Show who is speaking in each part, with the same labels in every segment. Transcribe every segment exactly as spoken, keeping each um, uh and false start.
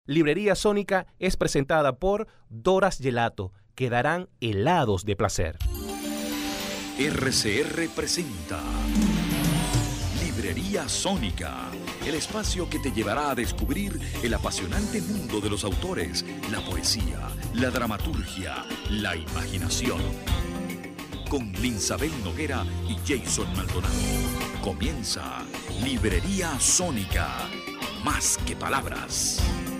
Speaker 1: Librería Sónica es presentada por Doras Gelato, que darán helados de placer.
Speaker 2: R C R presenta Librería Sónica, el espacio que te llevará a descubrir el apasionante mundo de los autores, la poesía, la dramaturgia, la imaginación. Con Linsabel Noguera y Jason Maldonado. Comienza Librería Sónica, más que palabras.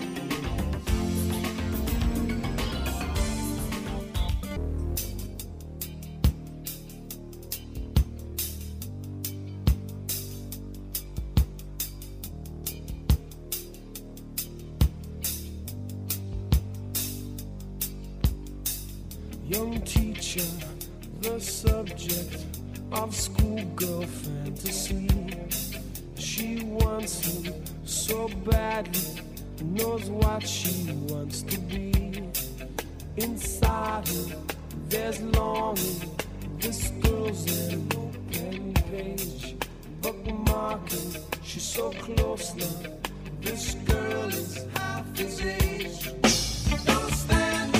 Speaker 3: Young teacher, the subject of schoolgirl fantasy. She wants him so badly, knows what she wants to be. Inside her, there's longing. This girl's an open page, bookmarking. She's so close now. This girl is half his age. Don't stand.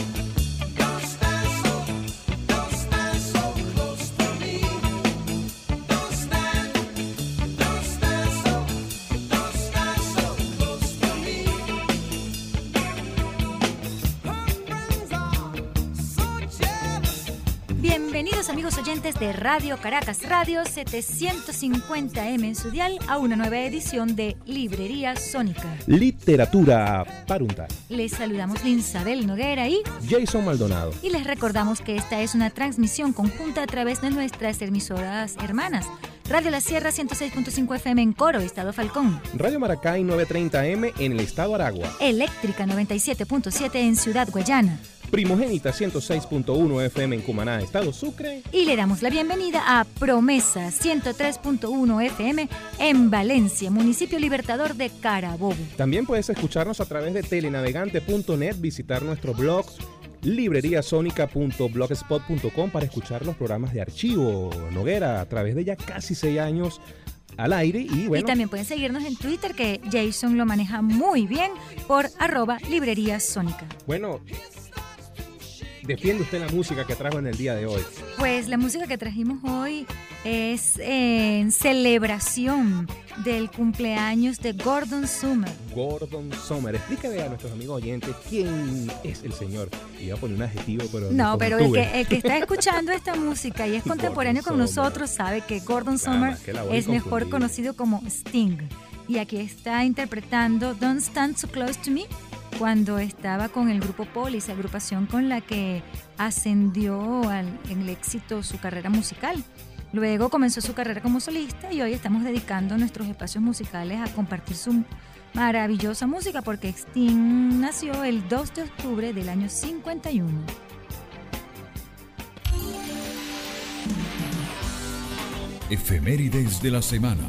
Speaker 4: Bienvenidos amigos oyentes de Radio Caracas Radio setecientos cincuenta eme en su dial a una nueva edición de Librería Sónica.
Speaker 1: Literatura para untar.
Speaker 4: Les saludamos Linsabel Noguera y
Speaker 1: Jason Maldonado.
Speaker 4: Y les recordamos que esta es una transmisión conjunta a través de nuestras emisoras hermanas. Radio La Sierra ciento seis punto cinco efe eme en Coro, Estado Falcón.
Speaker 1: Radio Maracay novecientos treinta eme en el Estado Aragua.
Speaker 4: Eléctrica noventa y siete punto siete en Ciudad Guayana.
Speaker 1: Primogénita ciento seis punto uno efe eme en Cumaná, Estado Sucre.
Speaker 4: Y le damos la bienvenida a Promesa ciento tres punto uno efe eme en Valencia, municipio libertador de Carabobo.
Speaker 1: También puedes escucharnos a través de telenavegante punto net, visitar nuestro blog libreriasonica punto blogspot punto com para escuchar los programas de archivo Noguera a través de ya casi seis años al aire. Y bueno,
Speaker 4: y también pueden seguirnos en Twitter, que Jason lo maneja muy bien, por arroba librería sónica.
Speaker 1: Bueno, defiende usted la música que trajo en el día de hoy.
Speaker 4: Pues la música que trajimos hoy es en celebración del cumpleaños de Gordon Summer.
Speaker 1: Gordon Summer. Explícale a nuestros amigos oyentes quién es el señor. Iba a poner un adjetivo, pero
Speaker 4: no, pero el que, el que está escuchando esta música y es contemporáneo con nosotros sabe que Gordon Summer es mejor conocido como Sting. Y aquí está interpretando Don't Stand So Close To Me, cuando estaba con el grupo Police, agrupación con la que ascendió al, en el éxito su carrera musical. Luego comenzó su carrera como solista y hoy estamos dedicando nuestros espacios musicales a compartir su maravillosa música, porque Sting nació el dos de octubre del año cincuenta y uno.
Speaker 2: Efemérides de la semana.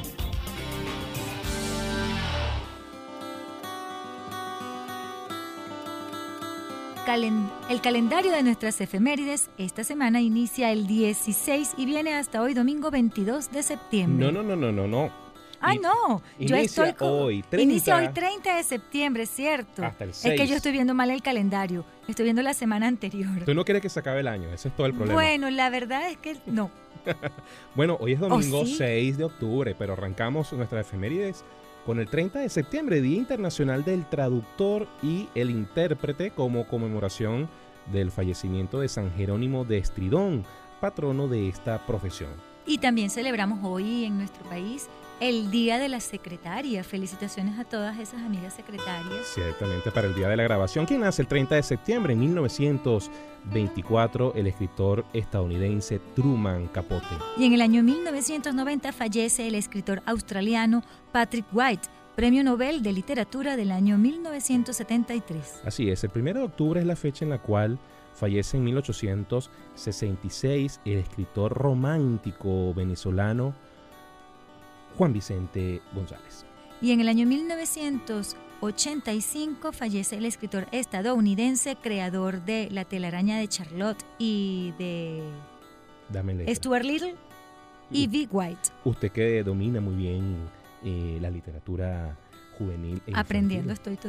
Speaker 4: El calendario de nuestras efemérides esta semana inicia el dieciséis y viene hasta hoy, domingo veintidós de septiembre.
Speaker 1: No, no, no, no, no, no.
Speaker 4: ¡Ay, no!
Speaker 1: Yo
Speaker 4: inicia
Speaker 1: estoy con... hoy, treinta.
Speaker 4: Inicia hoy treinta de septiembre, ¿cierto?
Speaker 1: Hasta el seis.
Speaker 4: Es que yo estoy viendo mal el calendario. Estoy viendo la semana anterior.
Speaker 1: Tú no quieres que se acabe el año, ese es todo el problema.
Speaker 4: Bueno, la verdad es que no.
Speaker 1: Bueno, hoy es domingo
Speaker 4: ¿Oh, sí?
Speaker 1: seis de octubre, pero arrancamos nuestras efemérides con el treinta de septiembre, Día Internacional del Traductor y el Intérprete, como conmemoración del fallecimiento de San Jerónimo de Estridón, patrono de esta profesión.
Speaker 4: Y también celebramos hoy en nuestro país el Día de la Secretaria. Felicitaciones a todas esas amigas secretarias.
Speaker 1: Ciertamente, para el día de la grabación. ¿Quién nace el treinta de septiembre? En mil novecientos veinticuatro, el escritor estadounidense Truman Capote.
Speaker 4: Y en el año mil novecientos noventa fallece el escritor australiano Patrick White, Premio Nobel de Literatura del año mil novecientos setenta y tres.
Speaker 1: Así es, el primero de octubre es la fecha en la cual fallece en mil ochocientos sesenta y seis el escritor romántico venezolano Juan Vicente González.
Speaker 4: Y en el año mil novecientos ochenta y cinco fallece el escritor estadounidense, creador de La telaraña de Charlotte y de Stuart Little y Vic White.
Speaker 1: Usted que domina muy bien eh, la literatura juvenil. E
Speaker 4: Aprendiendo
Speaker 1: infantil.
Speaker 4: estoy todavía.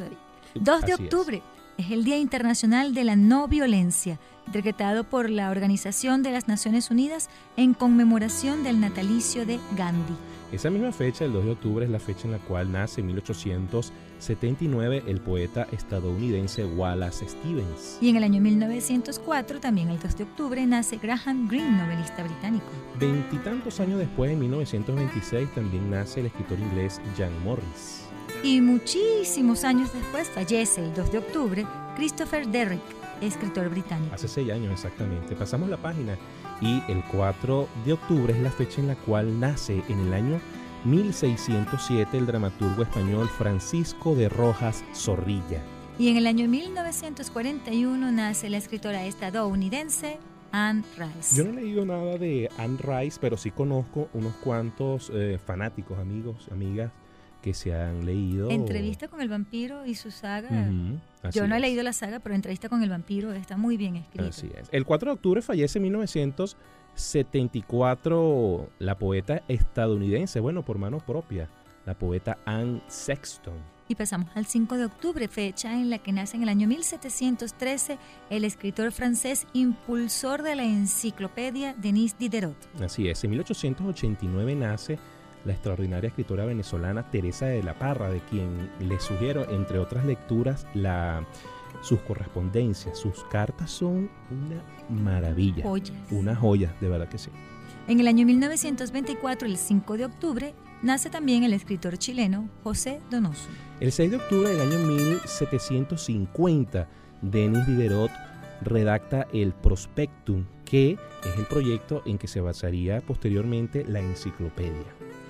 Speaker 4: dos de
Speaker 1: Así
Speaker 4: octubre es. es el Día Internacional de la No Violencia, decretado por la Organización de las Naciones Unidas en conmemoración del natalicio de Gandhi.
Speaker 1: Esa misma fecha, el dos de octubre, es la fecha en la cual nace en mil ochocientos setenta y nueve el poeta estadounidense Wallace Stevens.
Speaker 4: Y en el año mil novecientos cuatro, también el dos de octubre, nace Graham Greene, novelista británico.
Speaker 1: Veintitantos años después, en mil novecientos veintiséis, también nace el escritor inglés Jan Morris.
Speaker 4: Y muchísimos años después fallece el dos de octubre Christopher Derrick, escritor británico.
Speaker 1: Hace seis años exactamente. Pasamos la página y el cuatro de octubre es la fecha en la cual nace en el año mil seiscientos siete el dramaturgo español Francisco de Rojas Zorrilla.
Speaker 4: Y en el año mil novecientos cuarenta y uno nace la escritora estadounidense Anne Rice.
Speaker 1: Yo no he leído nada de Anne Rice, pero sí conozco unos cuantos eh, fanáticos, amigos, amigas, que se han leído.
Speaker 4: Entrevista con el vampiro y su saga.
Speaker 1: Uh-huh,
Speaker 4: Yo no he
Speaker 1: es.
Speaker 4: leído la saga, pero Entrevista con el vampiro está muy bien escrita.
Speaker 1: Así es. El cuatro de octubre fallece en mil novecientos setenta y cuatro la poeta estadounidense, bueno, por mano propia, la poeta Anne Sexton.
Speaker 4: Y pasamos al cinco de octubre, fecha en la que nace en el año mil setecientos trece el escritor francés impulsor de la enciclopedia Denis Diderot.
Speaker 1: Así es. En mil ochocientos ochenta y nueve nace la extraordinaria escritora venezolana Teresa de la Parra, de quien le sugiero, entre otras lecturas, la, sus correspondencias. Sus cartas son una maravilla.
Speaker 4: Joyas.
Speaker 1: Una joya, de verdad que sí.
Speaker 4: En el año mil novecientos veinticuatro, el cinco de octubre, nace también el escritor chileno José Donoso.
Speaker 1: El seis de octubre del año mil setecientos cincuenta, Denis Diderot redacta el Prospectum, que es el proyecto en que se basaría posteriormente la enciclopedia.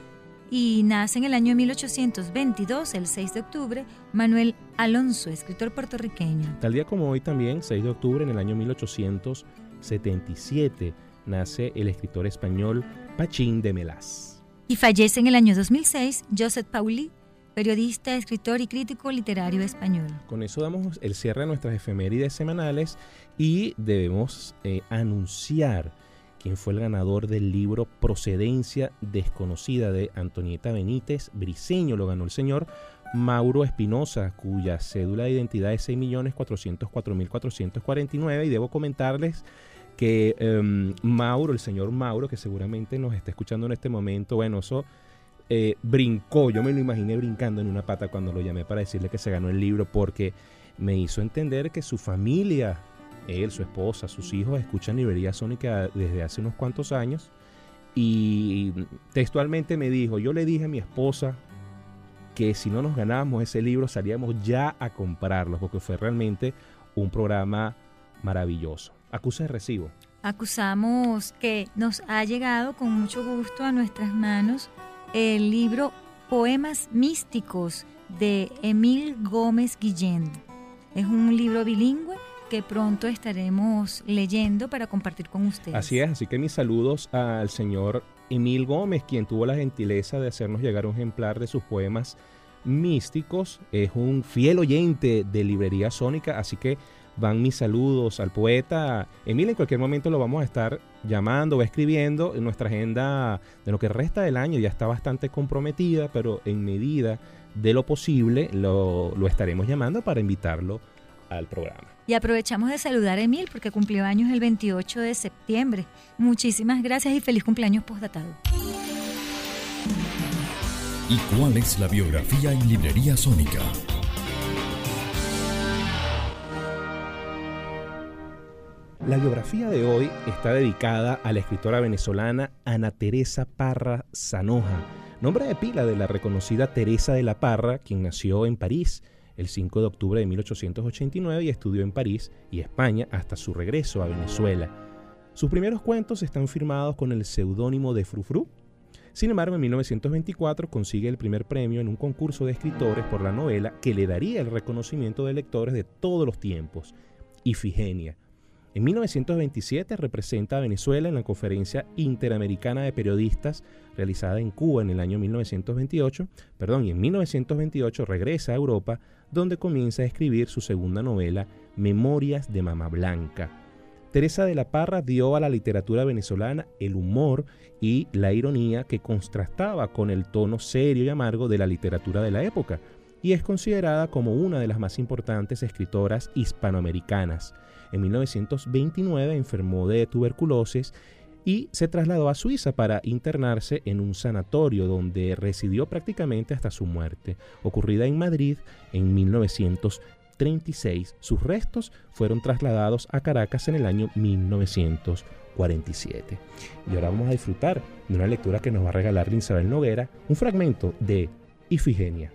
Speaker 4: Y nace en el año mil ochocientos veintidós, el seis de octubre, Manuel Alonso, escritor puertorriqueño.
Speaker 1: Tal día como hoy también, seis de octubre, en el año mil ochocientos setenta y siete, nace el escritor español Pachín de Melas.
Speaker 4: Y fallece en el año dos mil seis Josep Paulí, periodista, escritor y crítico literario español.
Speaker 1: Con eso damos el cierre a nuestras efemérides semanales y debemos eh, anunciar quién fue el ganador del libro Procedencia Desconocida de Antonieta Benítez Briceño. Lo ganó el señor Mauro Espinosa, cuya cédula de identidad es seis millones cuatrocientos cuatro mil cuatrocientos cuarenta y nueve. Y debo comentarles que eh, Mauro, el señor Mauro, que seguramente nos está escuchando en este momento, bueno, eso eh, brincó, yo me lo imaginé brincando en una pata cuando lo llamé para decirle que se ganó el libro, porque me hizo entender que su familia, él, su esposa, sus hijos escuchan Librería Sónica desde hace unos cuantos años, y textualmente me dijo, yo le dije a mi esposa que si no nos ganábamos ese libro salíamos ya a comprarlo, porque fue realmente un programa maravilloso. Acusa de recibo.
Speaker 4: Acusamos que nos ha llegado con mucho gusto a nuestras manos el libro Poemas Místicos de Emil Gómez Guillén. Es un libro bilingüe que pronto estaremos leyendo para compartir con ustedes.
Speaker 1: Así es, así que mis saludos al señor Emil Gómez, quien tuvo la gentileza de hacernos llegar un ejemplar de sus poemas místicos. Es un fiel oyente de Librería Sónica, así que van mis saludos al poeta Emil. En cualquier momento lo vamos a estar llamando o escribiendo. En nuestra agenda de lo que resta del año ya está bastante comprometida, pero en medida de lo posible lo, lo estaremos llamando para invitarlo al programa.
Speaker 4: Y aprovechamos de saludar a Emil porque cumplió años el veintiocho de septiembre. Muchísimas gracias y feliz cumpleaños postdatado.
Speaker 2: ¿Y cuál es la biografía en Librería Sónica?
Speaker 1: La biografía de hoy está dedicada a la escritora venezolana Ana Teresa Parra Zanoja, nombre de pila de la reconocida Teresa de la Parra, quien nació en París el cinco de octubre de mil ochocientos ochenta y nueve y estudió en París y España hasta su regreso a Venezuela. Sus primeros cuentos están firmados con el seudónimo de Frufru. Sin embargo, en mil novecientos veinticuatro consigue el primer premio en un concurso de escritores por la novela que le daría el reconocimiento de lectores de todos los tiempos, Ifigenia. En mil novecientos veintisiete representa a Venezuela en la Conferencia Interamericana de Periodistas realizada en Cuba en el año mil novecientos veintiocho, perdón, y en mil novecientos veintiocho regresa a Europa, donde comienza a escribir su segunda novela, Memorias de Mamá Blanca. Teresa de la Parra dio a la literatura venezolana el humor y la ironía que contrastaba con el tono serio y amargo de la literatura de la época. y es considerada como una de las más importantes escritoras hispanoamericanas. En mil novecientos veintinueve enfermó de tuberculosis y se trasladó a Suiza para internarse en un sanatorio donde residió prácticamente hasta su muerte, ocurrida en Madrid en mil novecientos treinta y seis. Sus restos fueron trasladados a Caracas en el año mil novecientos cuarenta y siete. Y ahora vamos a disfrutar de una lectura que nos va a regalar Linsabel Noguera, un fragmento de Ifigenia.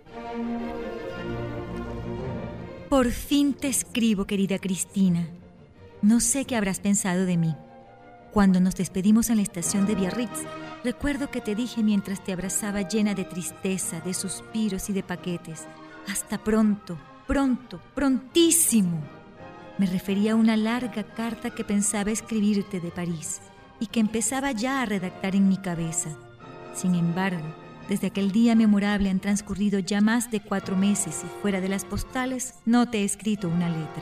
Speaker 4: Por fin te escribo, querida Cristina. No sé qué habrás pensado de mí. Cuando nos despedimos en la estación de Biarritz, recuerdo que te dije mientras te abrazaba llena de tristeza, de suspiros y de paquetes: hasta pronto, pronto, prontísimo. Me refería a una larga carta que pensaba escribirte de París y que empezaba ya a redactar en mi cabeza. Sin embargo, desde aquel día memorable han transcurrido ya más de cuatro meses y fuera de las postales no te he escrito una letra.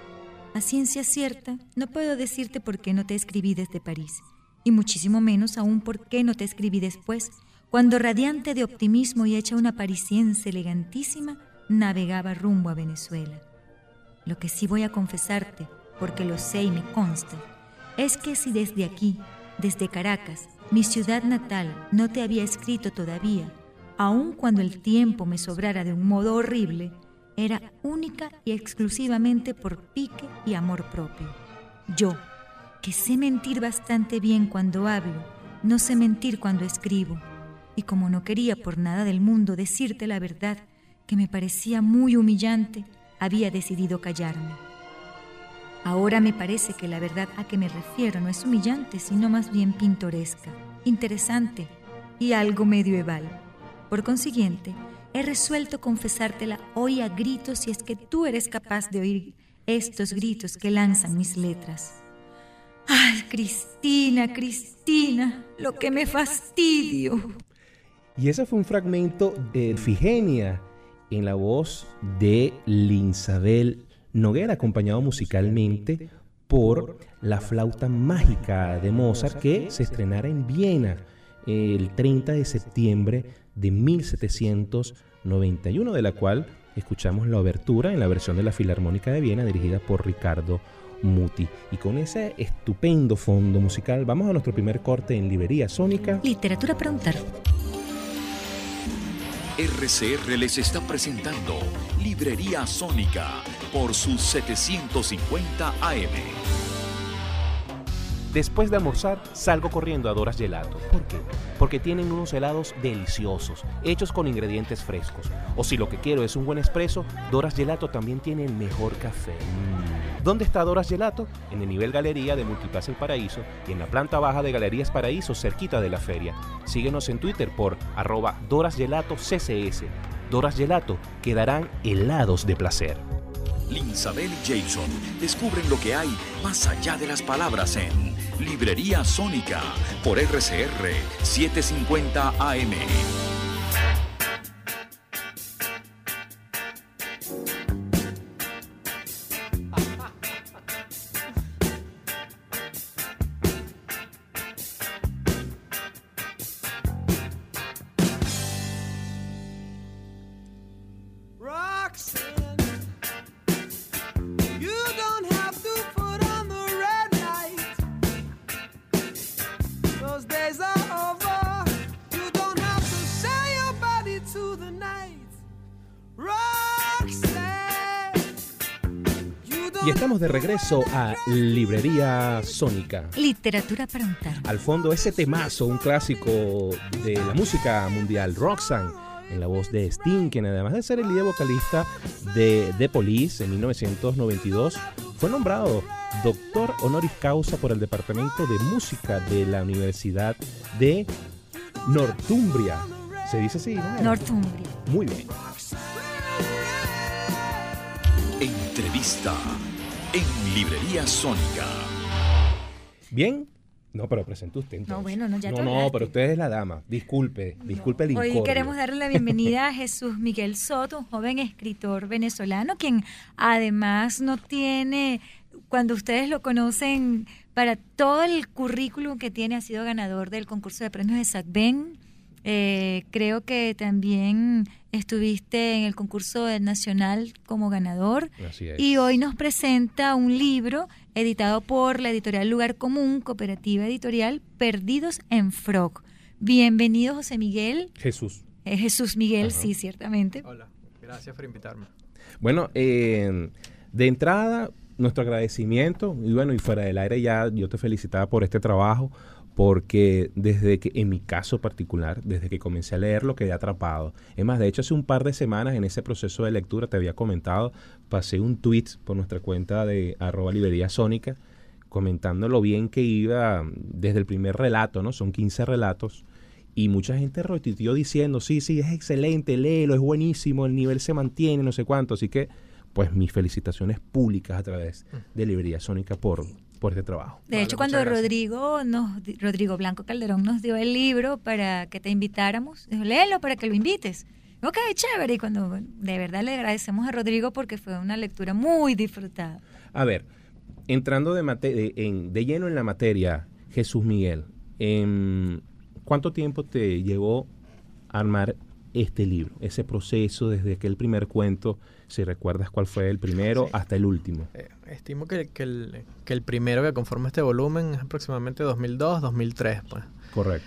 Speaker 4: A ciencia cierta, no puedo decirte por qué no te escribí desde París, y muchísimo menos aún por qué no te escribí después, cuando radiante de optimismo y hecha una parisiense elegantísima, navegaba rumbo a Venezuela. Lo que sí voy a confesarte, porque lo sé y me consta, es que si desde aquí, desde Caracas, mi ciudad natal, no te había escrito todavía, aun cuando el tiempo me sobrara de un modo horrible, era única y exclusivamente por pique y amor propio. Yo, que sé mentir bastante bien cuando hablo, no sé mentir cuando escribo, y como no quería por nada del mundo decirte la verdad, que me parecía muy humillante, había decidido callarme. Ahora me parece que la verdad a que me refiero no es humillante, sino más bien pintoresca, interesante y algo medieval. Por consiguiente, he resuelto confesártela hoy a gritos si es que tú eres capaz de oír estos gritos que lanzan mis letras. ¡Ay, Cristina, Cristina, lo que me fastidio!
Speaker 1: Y ese fue un fragmento de Ifigenia en la voz de Linsabel Noguera, acompañado musicalmente por la flauta mágica de Mozart, que se estrenara en Viena el treinta de septiembre de mil setecientos noventa y uno, de la cual escuchamos la obertura en la versión de la Filarmónica de Viena dirigida por Ricardo Muti. Y con ese estupendo fondo musical vamos a nuestro primer corte en Librería Sónica.
Speaker 4: Literatura para untar.
Speaker 2: R C R les está presentando Librería Sónica por sus setecientos cincuenta A M.
Speaker 1: Después de almorzar, salgo corriendo a Doras Gelato. ¿Por qué? Porque tienen unos helados deliciosos, hechos con ingredientes frescos. O si lo que quiero es un buen espresso, Doras Gelato también tiene el mejor café. Mm. ¿Dónde está Doras Gelato? En el nivel Galería de Multiplaza El Paraíso y en la planta baja de Galerías Paraíso, cerquita de la feria. Síguenos en Twitter por arroba Doras Gelato C C S. Doras Gelato, quedarán helados de placer.
Speaker 2: Linsabel y Jason descubren lo que hay más allá de las palabras en Librería Sónica por R C R setecientos cincuenta A M.
Speaker 1: Y estamos de regreso a Librería Sónica.
Speaker 4: Literatura para untar.
Speaker 1: Al fondo ese temazo, un clásico de la música mundial, Roxanne, en la voz de Sting, quien además de ser el líder vocalista de The Police en mil novecientos noventa y dos, fue nombrado doctor honoris causa por el Departamento de Música de la Universidad de Northumbria. ¿Se dice así, no?
Speaker 4: Northumbria.
Speaker 1: Muy bien.
Speaker 2: Entrevista en Librería Sónica.
Speaker 1: Bien. No, pero presente usted entonces.
Speaker 4: No, bueno, no, ya
Speaker 1: No, no, pero usted es la dama. Disculpe, disculpe el incordio.
Speaker 4: Hoy queremos darle la bienvenida a Jesús Miguel Soto, un joven escritor venezolano, quien además no tiene, cuando ustedes lo conocen, para todo el currículum que tiene, ha sido ganador del concurso de premios de SACBEN, Eh, creo que también estuviste en el concurso del Nacional como ganador.
Speaker 1: Así es.
Speaker 4: Y hoy nos presenta un libro editado por la editorial Lugar Común, cooperativa editorial, Perdidos en Frog. Bienvenido, José Miguel.
Speaker 1: Jesús.
Speaker 4: Eh, Jesús Miguel,
Speaker 1: Ajá.
Speaker 4: sí, ciertamente.
Speaker 5: Hola, gracias por invitarme.
Speaker 1: Bueno, eh, de entrada, nuestro agradecimiento, y bueno, y fuera del aire ya yo te felicitaba por este trabajo, porque desde que, en mi caso particular, desde que comencé a leerlo, quedé atrapado. Es más, de hecho, hace un par de semanas en ese proceso de lectura, te había comentado, pasé un tweet por nuestra cuenta de arroba librería sónica, comentando lo bien que iba desde el primer relato, ¿no? Son quince relatos, y mucha gente retuiteó diciendo, sí, sí, es excelente, léelo, es buenísimo, el nivel se mantiene, no sé cuánto. Así que, pues, mis felicitaciones públicas a través de Librería Sónica por... por este trabajo.
Speaker 4: De
Speaker 5: Vale,
Speaker 4: hecho, cuando
Speaker 5: muchas gracias.
Speaker 4: Rodrigo nos Rodrigo Blanco Calderón nos dio el libro para que te invitáramos, dijo, léelo para que lo invites. Ok, chévere. Y cuando de verdad le agradecemos a Rodrigo porque fue una lectura muy disfrutada.
Speaker 1: A ver, entrando de, mate- de, en- de lleno en la materia, Jesús Miguel, em, ¿cuánto tiempo te llevó a armar este libro? Ese proceso desde que el primer cuento, si recuerdas cuál fue el primero,
Speaker 5: Sí.
Speaker 1: hasta el último.
Speaker 5: Eh, estimo que, que, el, que el primero que conforma este volumen es aproximadamente dos mil dos, dos mil tres, pues.
Speaker 1: Correcto.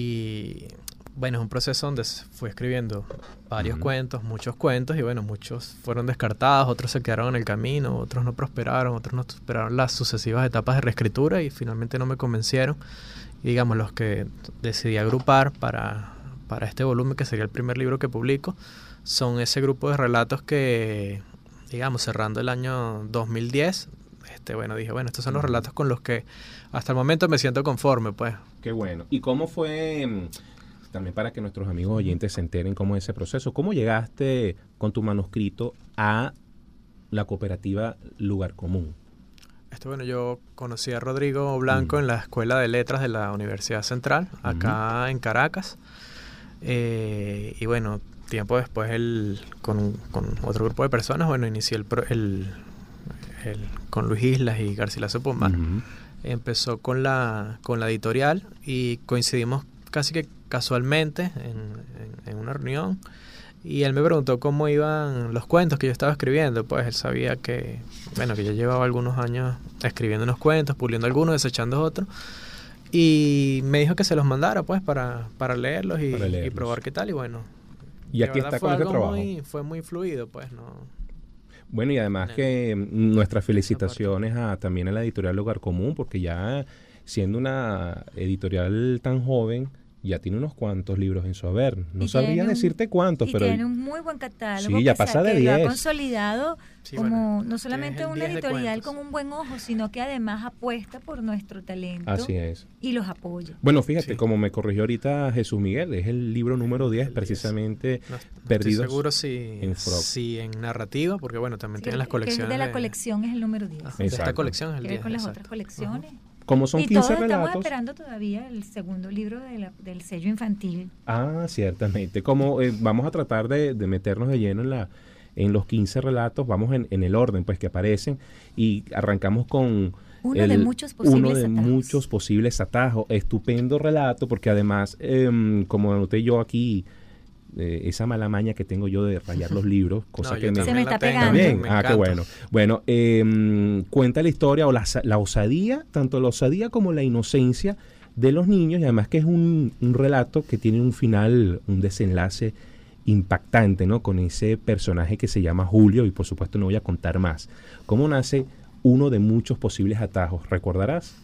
Speaker 5: Y bueno, es un proceso donde s- fui escribiendo varios
Speaker 1: Ujú.
Speaker 5: cuentos, muchos cuentos, y bueno, muchos fueron descartados, otros se quedaron en el camino, otros no prosperaron, otros no prosperaron las sucesivas etapas de reescritura y finalmente no me convencieron. Y digamos, los que decidí agrupar para, para este volumen, que sería el primer libro que publico, son ese grupo de relatos que, digamos, cerrando el año dos mil diez, este, bueno, dije, bueno, estos son los
Speaker 1: Ujú.
Speaker 5: relatos con los que hasta el momento me siento conforme, pues.
Speaker 1: Qué bueno. ¿Y cómo fue, mm, también para que nuestros amigos oyentes se enteren cómo es ese proceso, cómo llegaste con tu manuscrito a la cooperativa Lugar Común?
Speaker 5: Este, bueno, yo conocí a Rodrigo Blanco
Speaker 1: Mm.
Speaker 5: en la Escuela de Letras de la Universidad Central, acá en Caracas. Eh, y bueno, tiempo después él, con, un- con otro grupo de personas, bueno, inicié el, pro- el, el- con Luis Islas y Garcilaso Pomar.
Speaker 1: Ujú.
Speaker 5: Empezó con la, con la editorial y coincidimos casi que casualmente en, en- en una reunión. Y él me preguntó cómo iban los cuentos que yo estaba escribiendo. Pues él sabía que, bueno, que yo llevaba algunos años escribiendo unos cuentos, puliendo algunos, desechando otros. Y me dijo que se los mandara, pues, para, para leerlos y,
Speaker 1: Para leerlos.
Speaker 5: y probar qué tal. Y bueno,
Speaker 1: Y
Speaker 5: de
Speaker 1: aquí
Speaker 5: verdad
Speaker 1: está
Speaker 5: fue
Speaker 1: con ese
Speaker 5: algo
Speaker 1: trabajo.
Speaker 5: muy- fue muy fluido, pues, no...
Speaker 1: Bueno, y además
Speaker 5: Nel-
Speaker 1: que mm, nuestras felicitaciones a, también a la editorial Lugar Común, porque ya siendo una editorial tan joven, ya tiene unos cuantos libros en su haber. No
Speaker 4: Y
Speaker 1: sabría
Speaker 4: tiene un-
Speaker 1: decirte cuántos,
Speaker 4: Y
Speaker 1: pero
Speaker 4: tiene un muy buen catálogo
Speaker 1: Sí, ya
Speaker 4: que, se-
Speaker 1: pasa de
Speaker 4: que lo ha
Speaker 1: diez.
Speaker 4: consolidado
Speaker 5: Sí,
Speaker 4: como
Speaker 5: bueno,
Speaker 4: no
Speaker 5: es
Speaker 4: solamente
Speaker 5: el
Speaker 4: una
Speaker 5: diez de
Speaker 4: editorial
Speaker 5: cuentos.
Speaker 4: con un buen ojo, sino que además apuesta por nuestro talento
Speaker 1: así es.
Speaker 4: y los apoya.
Speaker 1: Bueno, fíjate,
Speaker 5: Sí.
Speaker 1: como me corrigió ahorita Jesús Miguel, es el libro número diez,
Speaker 5: El diez.
Speaker 1: precisamente
Speaker 5: No, no
Speaker 1: Perdidos
Speaker 5: estoy seguro si
Speaker 1: en Frog.
Speaker 5: si en narrativa, porque bueno, también
Speaker 4: Sí,
Speaker 5: tienen las
Speaker 4: que
Speaker 5: colecciones
Speaker 4: de la colección es el número diez.
Speaker 5: Ajá, de esta
Speaker 1: Exacto.
Speaker 5: colección es el
Speaker 4: Que ver
Speaker 5: diez,
Speaker 4: con las
Speaker 5: exacto.
Speaker 4: otras colecciones.
Speaker 1: Como son
Speaker 4: y
Speaker 1: quince
Speaker 4: todos estamos
Speaker 1: relatos.
Speaker 4: esperando todavía el segundo libro de la- del sello infantil.
Speaker 1: Ah, ciertamente. Como eh, vamos a tratar de, de meternos de lleno en la en los quince relatos, vamos en, en el orden pues que aparecen y arrancamos con
Speaker 4: Uno
Speaker 1: el-
Speaker 4: de muchos posibles
Speaker 1: uno de
Speaker 4: atajos.
Speaker 1: muchos posibles atajos. Estupendo relato porque además, em, como anoté yo aquí, eh, esa mala maña que tengo yo de rayar los libros, cosa
Speaker 5: No,
Speaker 1: que
Speaker 5: yo
Speaker 1: me...
Speaker 4: Se me
Speaker 5: también la
Speaker 4: está
Speaker 5: tengo,
Speaker 4: pegando.
Speaker 1: También,
Speaker 5: me
Speaker 1: ah, qué
Speaker 5: encanta.
Speaker 1: bueno. Bueno, em, cuenta la historia o la, sa- la osadía, tanto la osadía como la inocencia de los niños, y además que es un, un relato que tiene un final, un desenlace impactante, ¿no? Con ese personaje que se llama Julio, y por supuesto no voy a contar más. ¿Cómo nace uno de muchos posibles atajos? ¿Recordarás?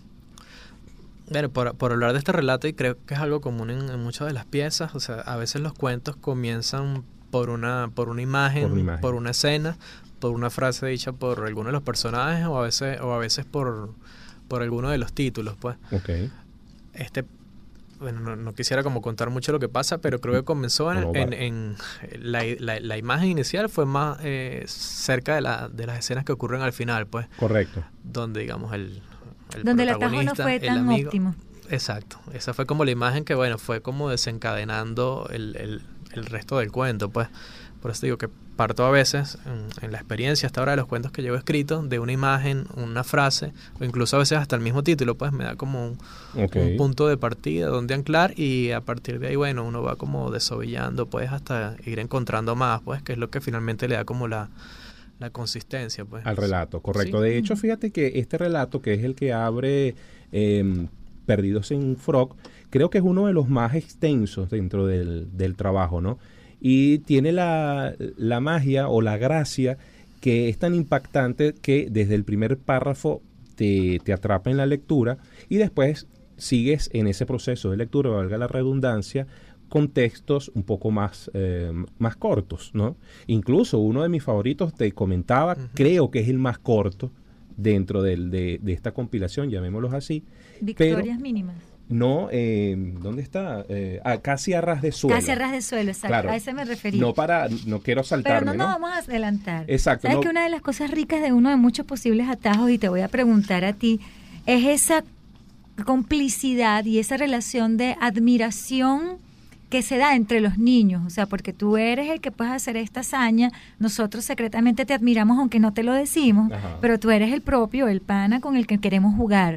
Speaker 5: Bueno, por, por hablar de este relato, y creo que es algo común en, en muchas de las piezas, o sea, a veces los cuentos comienzan por una, por una imagen,
Speaker 1: Por una imagen.
Speaker 5: por una escena, por una frase dicha por alguno de los personajes, o a veces, o a veces por, por alguno de los títulos, pues.
Speaker 1: Ok.
Speaker 5: Este, bueno, no, no quisiera como contar mucho lo que pasa, pero creo que comenzó en,
Speaker 1: No,
Speaker 5: en,
Speaker 1: vale.
Speaker 5: en la, la, la imagen inicial fue más eh, cerca de, la, de las escenas que ocurren al final, pues,
Speaker 1: Correcto.
Speaker 5: donde digamos el, el
Speaker 4: Donde el atajo no
Speaker 5: protagonista,
Speaker 4: fue
Speaker 5: el
Speaker 4: tan
Speaker 5: amigo-
Speaker 4: óptimo.
Speaker 5: Exacto, esa fue como la imagen que, bueno, fue como desencadenando el, el, el resto del cuento, pues, Por eso digo que parto a veces, en, en la experiencia hasta ahora de los cuentos que llevo escritos, de una imagen, una frase, o incluso a veces hasta el mismo título, pues me da como un, okay. un punto de partida donde anclar, y a partir de ahí, bueno, uno va como desovillando, pues hasta ir encontrando más, pues, que es lo que finalmente le da como la, la consistencia, pues.
Speaker 1: Al relato, correcto.
Speaker 5: Sí.
Speaker 1: De hecho, fíjate que este relato, que es el que abre eh, Perdidos en Frog, creo que es uno de los más extensos dentro del, del trabajo, ¿no? Y tiene la, la magia o la gracia que es tan impactante que desde el primer párrafo te, te atrapa en la lectura, y después sigues en ese proceso de lectura, valga la redundancia, con textos un poco más, eh, más cortos, ¿no? Incluso uno de mis favoritos, te comentaba, uh-huh. creo que es el más corto dentro del, de, de esta compilación, llamémoslos así.
Speaker 4: Victorias
Speaker 1: pero,
Speaker 4: mínimas.
Speaker 1: No, eh, ¿dónde está? Eh, ah, casi a ras de suelo.
Speaker 4: Casi a ras de suelo, exacto. Claro. A ese me refería.
Speaker 1: No para, no quiero saltarme,
Speaker 4: Pero no, no,
Speaker 1: ¿no?
Speaker 4: vamos a adelantar.
Speaker 1: Exacto.
Speaker 4: Sabes
Speaker 1: no.
Speaker 4: que una de las cosas ricas de uno de muchos posibles atajos, y te voy a preguntar a ti, es esa complicidad y esa relación de admiración que se da entre los niños, o sea, porque tú eres el que puedes hacer esta hazaña, nosotros secretamente te admiramos aunque no te lo decimos, Ajá. pero tú eres el propio, el pana con el que queremos jugar.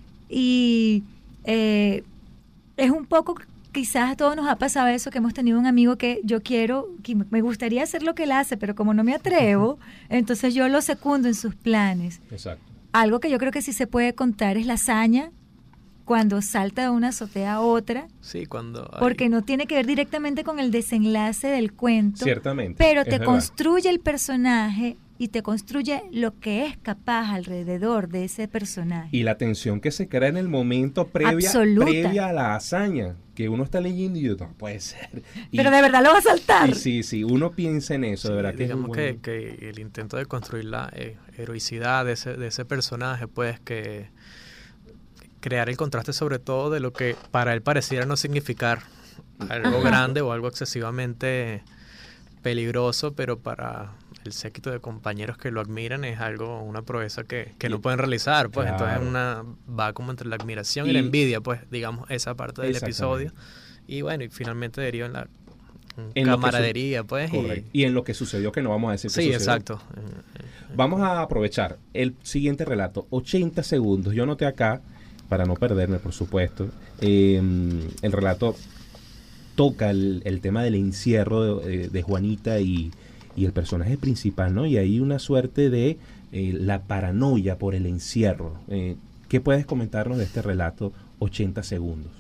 Speaker 4: Y eh, es un poco, quizás a todos nos ha pasado eso, que hemos tenido un amigo que yo quiero, que me gustaría hacer lo que él hace, pero como no me atrevo, entonces yo lo secundo en sus planes.
Speaker 1: Exacto.
Speaker 4: Algo que yo creo que sí se puede contar es la hazaña cuando salta de una azotea a otra.
Speaker 5: Sí, cuando hay...
Speaker 4: Porque no tiene que ver directamente con el desenlace del cuento.
Speaker 1: Ciertamente.
Speaker 4: Pero te construye el personaje y te construye lo que es capaz alrededor de ese personaje.
Speaker 1: Y la tensión que se crea en el momento previa, previa a la hazaña, que uno está leyendo y yo, no puede ser. Y,
Speaker 4: pero de verdad lo va a saltar.
Speaker 1: Y sí, sí, uno piensa en eso,
Speaker 5: sí,
Speaker 1: de verdad que
Speaker 5: digamos
Speaker 1: es
Speaker 5: que,
Speaker 1: bueno.
Speaker 5: que el intento de construir la eh, heroicidad de ese, de ese personaje, pues que crear el contraste sobre todo de lo que para él pareciera no significar algo Ajá. grande o algo excesivamente peligroso, pero para el séquito de compañeros que lo admiran es algo, una proeza que, que no pueden realizar, pues claro. Entonces una va como entre la admiración y, y la envidia, pues digamos esa parte del episodio, y bueno, y finalmente deriva en la en camaradería, pues.
Speaker 1: Correcto. Y, y en lo que sucedió, que no vamos a decir que
Speaker 5: sí,
Speaker 1: sucedió.
Speaker 5: Exacto.
Speaker 1: Vamos a aprovechar el siguiente relato, ochenta segundos, yo noté acá, para no perderme, por supuesto, eh, el relato toca el, el tema del encierro de, de Juanita y, y el personaje principal, ¿no? Y hay una suerte de eh, la paranoia por el encierro. Eh, ¿Qué puedes comentarnos de este relato, ochenta segundos?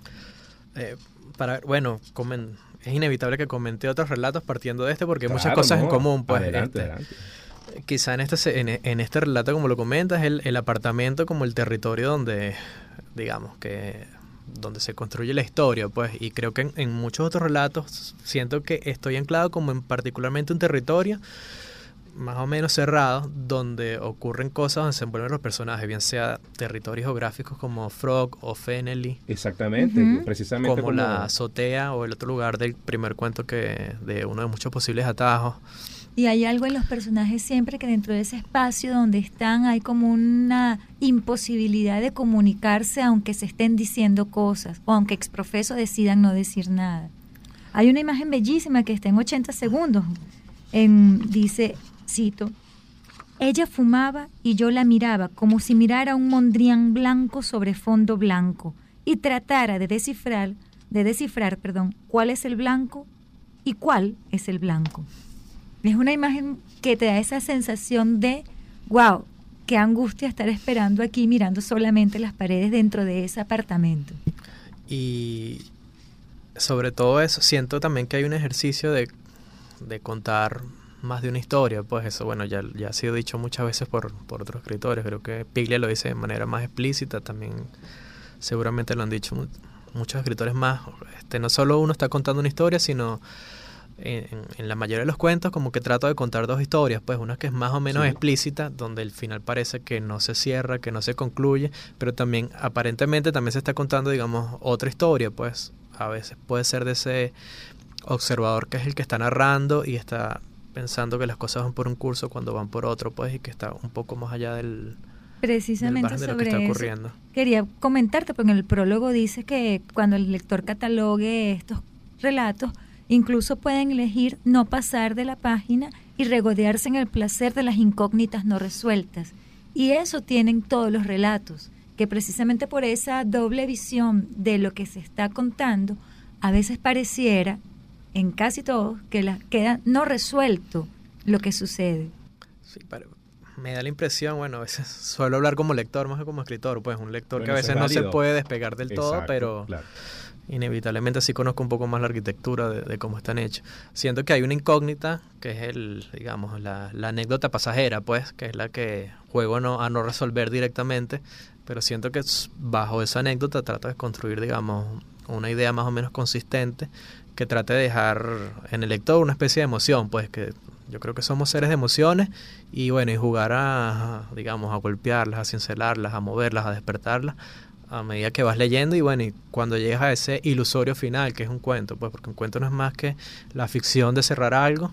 Speaker 5: Eh, para, bueno, comen, es inevitable que comente otros relatos partiendo de este porque hay
Speaker 1: claro,
Speaker 5: muchas cosas
Speaker 1: no,
Speaker 5: en común. Pues,
Speaker 1: adelante,
Speaker 5: este,
Speaker 1: adelante.
Speaker 5: Quizá en este, en, en este relato, como lo comentas, el, el apartamento como el territorio donde, digamos, que donde se construye la historia, pues, y creo que en, en muchos otros relatos siento que estoy anclado como en particularmente un territorio más o menos cerrado, donde ocurren cosas, donde se envuelven los personajes, bien sea territorios geográficos como Frog o Fennelly.
Speaker 1: Exactamente, uh-huh. precisamente.
Speaker 5: Como, como la azotea o el otro lugar del primer cuento que de uno de muchos posibles atajos.
Speaker 4: Y hay algo en los personajes siempre que dentro de ese espacio donde están hay como una imposibilidad de comunicarse aunque se estén diciendo cosas o aunque exprofeso decidan no decir nada. Hay una imagen bellísima que está en ochenta segundos. En, dice, cito, ella fumaba y yo la miraba como si mirara un mondrian blanco sobre fondo blanco y tratara de descifrar, de descifrar, perdón, cuál es el blanco y cuál es el blanco. Es una imagen que te da esa sensación de, wow, qué angustia estar esperando aquí mirando solamente las paredes dentro de ese apartamento.
Speaker 5: Y sobre todo eso, siento también que hay un ejercicio de, de contar más de una historia, pues eso, bueno, ya, ya ha sido dicho muchas veces por, por otros escritores, creo que Piglia lo dice de manera más explícita, también seguramente lo han dicho mu- muchos escritores más, este, no solo uno está contando una historia, sino... En, en la mayoría de los cuentos como que trato de contar dos historias, pues una que es más o menos sí. explícita, donde el final parece que no se cierra, que no se concluye, pero también aparentemente también se está contando, digamos, otra historia, pues a veces puede ser de ese observador que es el que está narrando y está pensando que las cosas van por un curso cuando van por otro, pues, y que está un poco más allá del
Speaker 4: precisamente
Speaker 5: del
Speaker 4: sobre
Speaker 5: de lo que está
Speaker 4: eso
Speaker 5: ocurriendo.
Speaker 4: Quería comentarte, porque en el prólogo dice que cuando el lector catalogue estos relatos Incluso pueden elegir no pasar de la página y regodearse en el placer de las incógnitas no resueltas. Y eso tienen todos los relatos, que precisamente por esa doble visión de lo que se está contando, a veces pareciera, en casi todos, que la, queda no resuelto lo que sucede.
Speaker 5: Sí, pero me da la impresión, bueno, a veces suelo hablar como lector más que como escritor, pues un lector
Speaker 1: bueno,
Speaker 5: que a veces no se puede despegar del
Speaker 1: Exacto,
Speaker 5: todo, pero
Speaker 1: claro.
Speaker 5: Inevitablemente sí conozco un poco más la arquitectura de, de cómo están hechos. Siento que hay una incógnita, que es el, digamos, la, la anécdota pasajera, pues, que es la que juego no, a no resolver directamente, pero siento que bajo esa anécdota trato de construir, digamos, una idea más o menos consistente que trate de dejar en el lector una especie de emoción, pues, que yo creo que somos seres de emociones y, bueno, y jugar a, digamos, a golpearlas, a cincelarlas, a moverlas, a despertarlas a medida que vas leyendo y bueno, y cuando llegas a ese ilusorio final, que es un cuento, pues porque un cuento no es más que la ficción de cerrar algo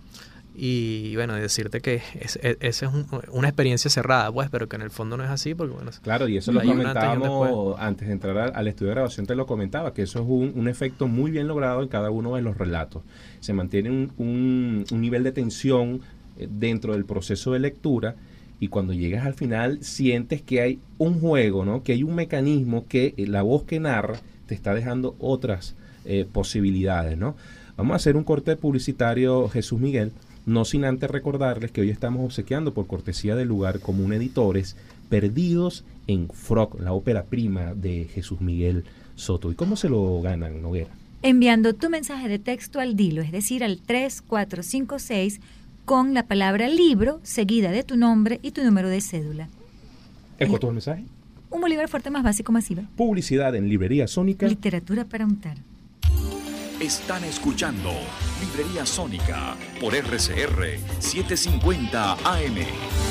Speaker 5: y bueno, decirte que esa es, es un, una experiencia cerrada, pues, pero que en el fondo no es así, porque bueno...
Speaker 1: Claro, y eso lo comentábamos antes de entrar al, al estudio de grabación, te lo comentaba, que eso es un, un efecto muy bien logrado en cada uno de los relatos. Se mantiene un, un, un nivel de tensión dentro del proceso de lectura. Y cuando llegas al final sientes que hay un juego, ¿no? Que hay un mecanismo que la voz que narra te está dejando otras eh, posibilidades, ¿no? Vamos a hacer un corte publicitario, Jesús Miguel, no sin antes recordarles que hoy estamos obsequiando por cortesía del Lugar Común Editores Perdidos en Frog, la ópera prima de Jesús Miguel Soto. ¿Y cómo se lo ganan, Noguera?
Speaker 4: Enviando tu mensaje de texto al Dilo, es decir, al tres cuatro cinco seis con la palabra libro, seguida de tu nombre y tu número de cédula.
Speaker 1: ¿El costo del mensaje?
Speaker 4: Un bolívar fuerte más básico masiva.
Speaker 1: Publicidad en Librería Sónica.
Speaker 4: Literatura para untar.
Speaker 2: Están escuchando Librería Sónica por R C R setecientos cincuenta A M.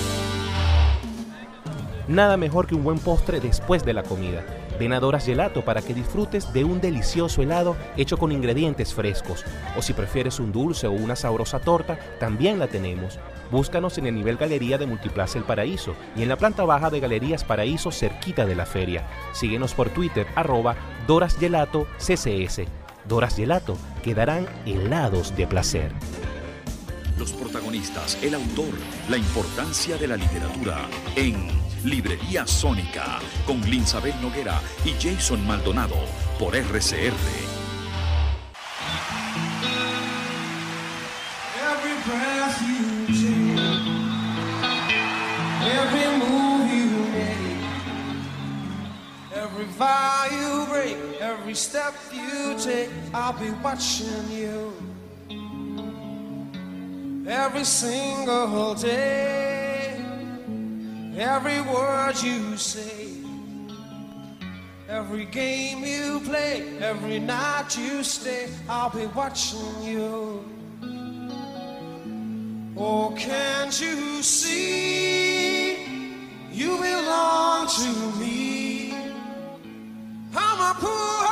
Speaker 1: Nada mejor que un buen postre después de la comida. Ven a Doras Gelato para que disfrutes de un delicioso helado hecho con ingredientes frescos. O si prefieres un dulce o una sabrosa torta, también la tenemos. Búscanos en el nivel Galería de Multiplaza El Paraíso y en la planta baja de Galerías Paraíso cerquita de la feria. Síguenos por Twitter, arroba Doras Gelato C C S. Doras Gelato, quedarán helados de placer.
Speaker 2: Los protagonistas, el autor, la importancia de la literatura en Librería Sónica con Linsabel Noguera y Jason Maldonado por R C R.
Speaker 3: Every breath you take, every move you make, every vow you break, every step you take, I'll be watching you every single day, every word you say, every game you play, every night you stay, I'll be watching you. Oh, can't you see you belong to me? I'm a poor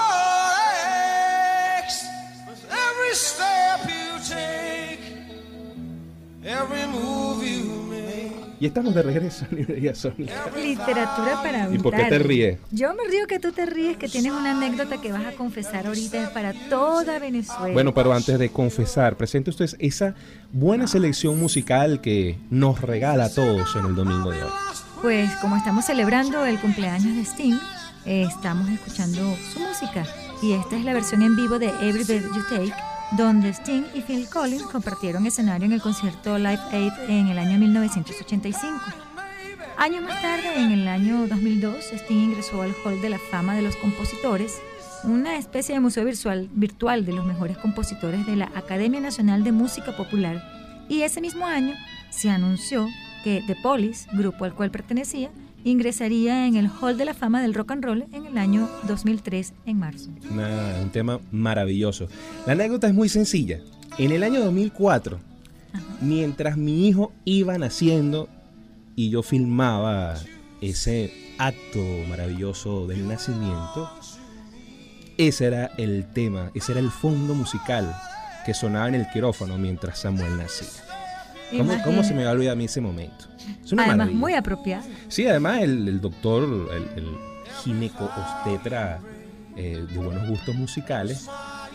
Speaker 3: ex with every step you take, every move you make.
Speaker 1: Y estamos de regreso en Librería Sónica.
Speaker 4: Literatura para untar.
Speaker 1: ¿Y por qué te ríes?
Speaker 4: Yo me río que tú te ríes, que tienes una anécdota que vas a confesar ahorita para toda Venezuela.
Speaker 1: Bueno, pero antes de confesar, presente usted esa buena selección musical que nos regala a todos en el domingo de hoy.
Speaker 4: Pues como estamos celebrando el cumpleaños de Sting, eh, estamos escuchando su música. Y esta es la versión en vivo de Every Breath You Take, donde Sting y Phil Collins compartieron escenario en el concierto Live Aid en el año mil novecientos ochenta y cinco. Años más tarde, en el año dos mil dos, Sting ingresó al Hall de la Fama de los Compositores, una especie de museo virtual, virtual de los mejores compositores de la Academia Nacional de Música Popular, y ese mismo año se anunció que The Police, grupo al cual pertenecía, ingresaría en el Hall de la Fama del Rock and Roll en el año dos mil tres, en marzo.
Speaker 1: Una, un tema maravilloso. La anécdota es muy sencilla. En el año dos mil cuatro, ajá, mientras mi hijo iba naciendo y yo filmaba ese acto maravilloso del nacimiento, ese era el tema, ese era el fondo musical que sonaba en el quirófano mientras Samuel nacía. ¿Cómo, ¿Cómo se me va a olvidar a mí ese momento? Es una
Speaker 4: además,
Speaker 1: maravilla.
Speaker 4: Muy apropiado.
Speaker 1: Sí, además el, el doctor, el, el gineco obstetra eh, de buenos gustos musicales,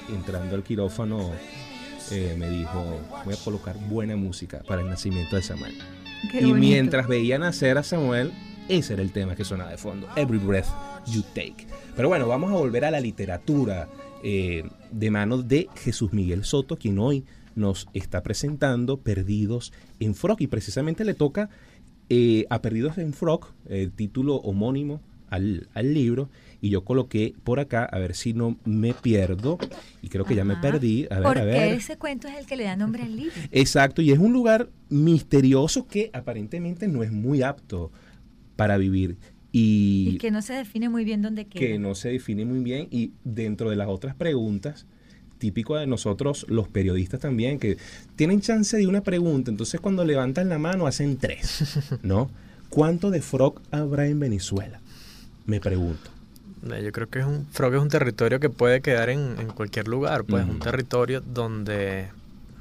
Speaker 1: entrando al quirófano eh, me dijo, voy a colocar buena música para el nacimiento de Samuel.
Speaker 4: Qué
Speaker 1: y
Speaker 4: bonito.
Speaker 1: mientras veía nacer a Samuel, ese era el tema que sonaba de fondo, Every Breath You Take. Pero bueno, vamos a volver a la literatura eh, de manos de Jesús Miguel Soto, quien hoy nos está presentando Perdidos en Frog, y precisamente le toca eh, a Perdidos en Frog, el título homónimo al, al libro, y yo coloqué por acá, a ver si no me pierdo, y creo que Ajá. ya me perdí. A ver,
Speaker 4: Porque
Speaker 1: a ver.
Speaker 4: ese cuento es el que le da nombre al libro.
Speaker 1: Exacto, y es un lugar misterioso que aparentemente no es muy apto para vivir. Y,
Speaker 4: y que no se define muy bien dónde queda.
Speaker 1: Que no se define muy bien, y dentro de las otras preguntas, típico de nosotros los periodistas también, que tienen chance de una pregunta, entonces cuando levantan la mano hacen tres, ¿no? ¿Cuánto de frog habrá en Venezuela? Me pregunto.
Speaker 5: Yo creo que es un frog es un territorio que puede quedar en, en cualquier lugar, pues
Speaker 1: Mm.
Speaker 5: un territorio donde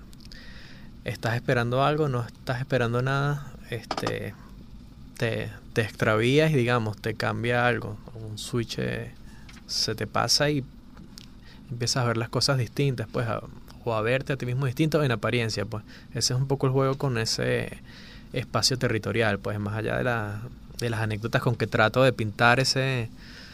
Speaker 5: estás esperando algo, no estás esperando nada, este te, te extravías y digamos, te cambia algo, un switch eh, se te pasa y empiezas a ver las cosas distintas, pues, a, o a verte a ti mismo distinto en apariencia, pues. Ese es un poco el juego con ese espacio territorial, pues, más allá de, la, de las anécdotas con que trato de pintar ese,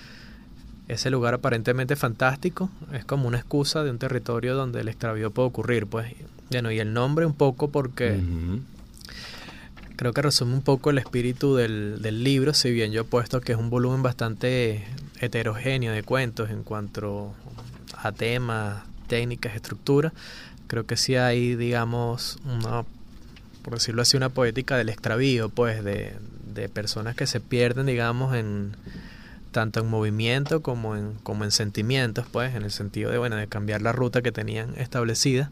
Speaker 5: ese lugar aparentemente fantástico, es como una excusa de un territorio donde el extravío puede ocurrir, pues. Bueno, y el nombre un poco porque
Speaker 1: Uh-huh.
Speaker 5: creo que resume un poco el espíritu del, del libro, si bien yo he puesto que es un volumen bastante heterogéneo de cuentos en cuanto a temas, técnicas, estructura. Creo que sí hay, digamos, una, por decirlo así, una poética del extravío, pues, de, de personas que se pierden, digamos, en tanto en movimiento como en, como en sentimientos, pues, en el sentido de, bueno, de cambiar la ruta que tenían establecida.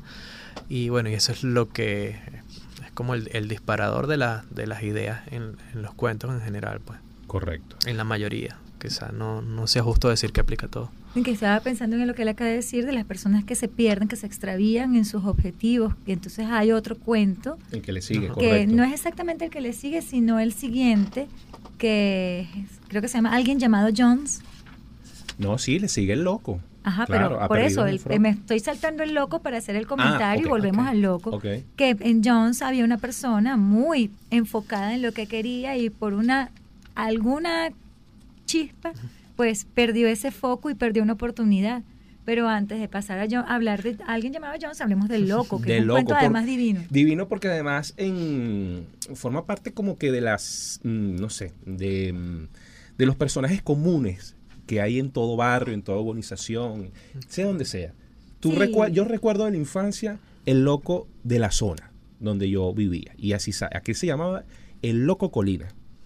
Speaker 5: Y bueno, y eso es lo que es como el, el disparador de, la, de las ideas en, en los cuentos en general, pues.
Speaker 1: Correcto.
Speaker 5: En la mayoría. Quizá no, no sea justo decir que aplica todo.
Speaker 4: En que estaba pensando en lo que él acaba de decir de las personas que se pierden, que se extravían en sus objetivos, y entonces hay otro cuento
Speaker 1: El que le sigue,
Speaker 5: Ajá.
Speaker 4: que
Speaker 1: correcto.
Speaker 4: no es exactamente el que le sigue, sino el siguiente, que es- creo que se llama Alguien llamado Jones.
Speaker 1: No, sí, le sigue el loco.
Speaker 4: Ajá,
Speaker 1: Claro,
Speaker 4: pero
Speaker 1: ha
Speaker 4: por
Speaker 1: perdido
Speaker 4: eso
Speaker 1: el
Speaker 4: el-
Speaker 1: frog.
Speaker 4: me estoy saltando el loco para hacer el comentario
Speaker 1: ok,
Speaker 4: y volvemos
Speaker 5: ok,
Speaker 4: al loco.
Speaker 1: Ok.
Speaker 4: Que en Jones había una persona muy enfocada en lo que quería y por una alguna chispa, pues perdió ese foco y perdió una oportunidad. Pero antes de pasar a, Jo- a hablar de alguien llamado Jones, hablemos del loco, que
Speaker 1: Del
Speaker 4: es un
Speaker 1: loco,
Speaker 4: cuento
Speaker 1: por-
Speaker 4: además divino.
Speaker 1: Divino porque además en, forma parte como que de las, mm, no sé, de, mm, de los personajes comunes que hay en todo barrio, en toda urbanización, sea donde sea. Tú
Speaker 4: Sí.
Speaker 1: recue- yo recuerdo de la infancia el loco de la zona donde yo vivía. Y así sa- aquí se llamaba el Loco Colina.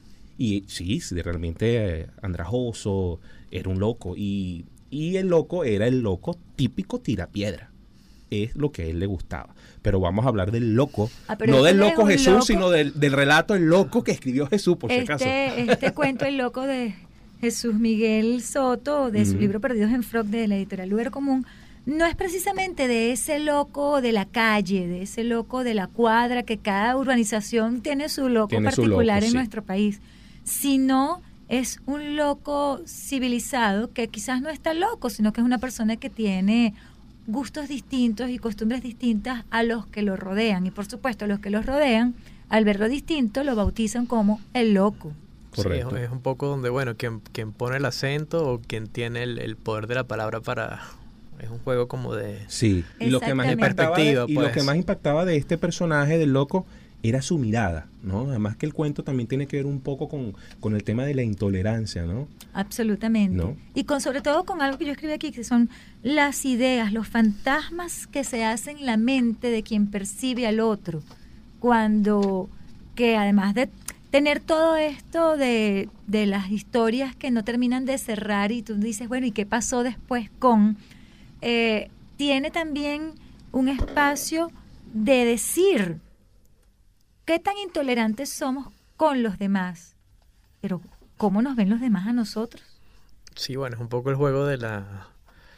Speaker 1: Y sí, sí, realmente eh, andrajoso, era un loco. Y, y el loco era el loco típico tirapiedra. Es lo que a él le gustaba. Pero vamos a hablar del loco,
Speaker 4: Ah, pero
Speaker 1: no
Speaker 4: este
Speaker 1: del
Speaker 4: no es
Speaker 1: loco
Speaker 4: un
Speaker 1: Jesús,
Speaker 4: loco.
Speaker 1: sino del, del relato El Loco que escribió Jesús, por si acaso.
Speaker 4: Este, este cuento, El loco de Jesús Miguel Soto, de su
Speaker 1: Ujú.
Speaker 4: libro Perdidos en Frog, de la editorial Lugar Común, no es precisamente de ese loco de la calle, de ese loco de la cuadra, que cada urbanización tiene su loco
Speaker 1: Tiene su
Speaker 4: particular
Speaker 1: loco,
Speaker 4: en
Speaker 1: sí.
Speaker 4: nuestro país, sino es un loco civilizado que quizás no está loco, sino que es una persona que tiene gustos distintos y costumbres distintas a los que lo rodean. Y por supuesto, los que los rodean, al verlo distinto, lo bautizan como el loco.
Speaker 1: Correcto.
Speaker 5: Sí, es, es un poco donde, bueno, quien, quien pone el acento o quien tiene el, el poder de la palabra para... Es un juego como de...
Speaker 1: Sí, y lo que más
Speaker 4: Exactamente.
Speaker 1: impactaba de,
Speaker 5: Perspectiva,
Speaker 1: y lo
Speaker 5: pues.
Speaker 1: que más impactaba de este personaje del loco era su mirada, ¿no? Además que el cuento también tiene que ver un poco con, con el tema de la intolerancia, ¿no?
Speaker 4: Absolutamente.
Speaker 1: ¿No?
Speaker 4: Y con sobre todo con algo que yo escribí aquí, que son las ideas, los fantasmas que se hacen en la mente de quien percibe al otro. Cuando, que además de tener todo esto de, de las historias que no terminan de cerrar y tú dices, bueno, ¿y qué pasó después con? Eh, tiene también un espacio de decir qué tan intolerantes somos con los demás, pero ¿cómo nos ven los demás a nosotros?
Speaker 5: Sí, bueno, es un poco el juego de la...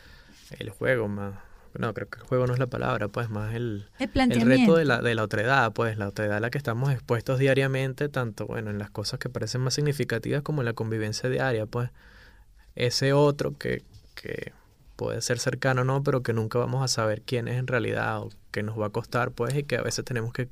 Speaker 5: El juego más... No, creo que el juego no es la palabra, pues más el...
Speaker 4: El
Speaker 5: El
Speaker 4: planteamiento.
Speaker 5: reto de la, de la otredad, pues la otredad a la que estamos expuestos diariamente, tanto bueno en las cosas que parecen más significativas como en la convivencia diaria, pues ese otro que, que puede ser cercano o no, pero que nunca vamos a saber quién es en realidad o qué nos va a costar, pues, y que a veces tenemos que,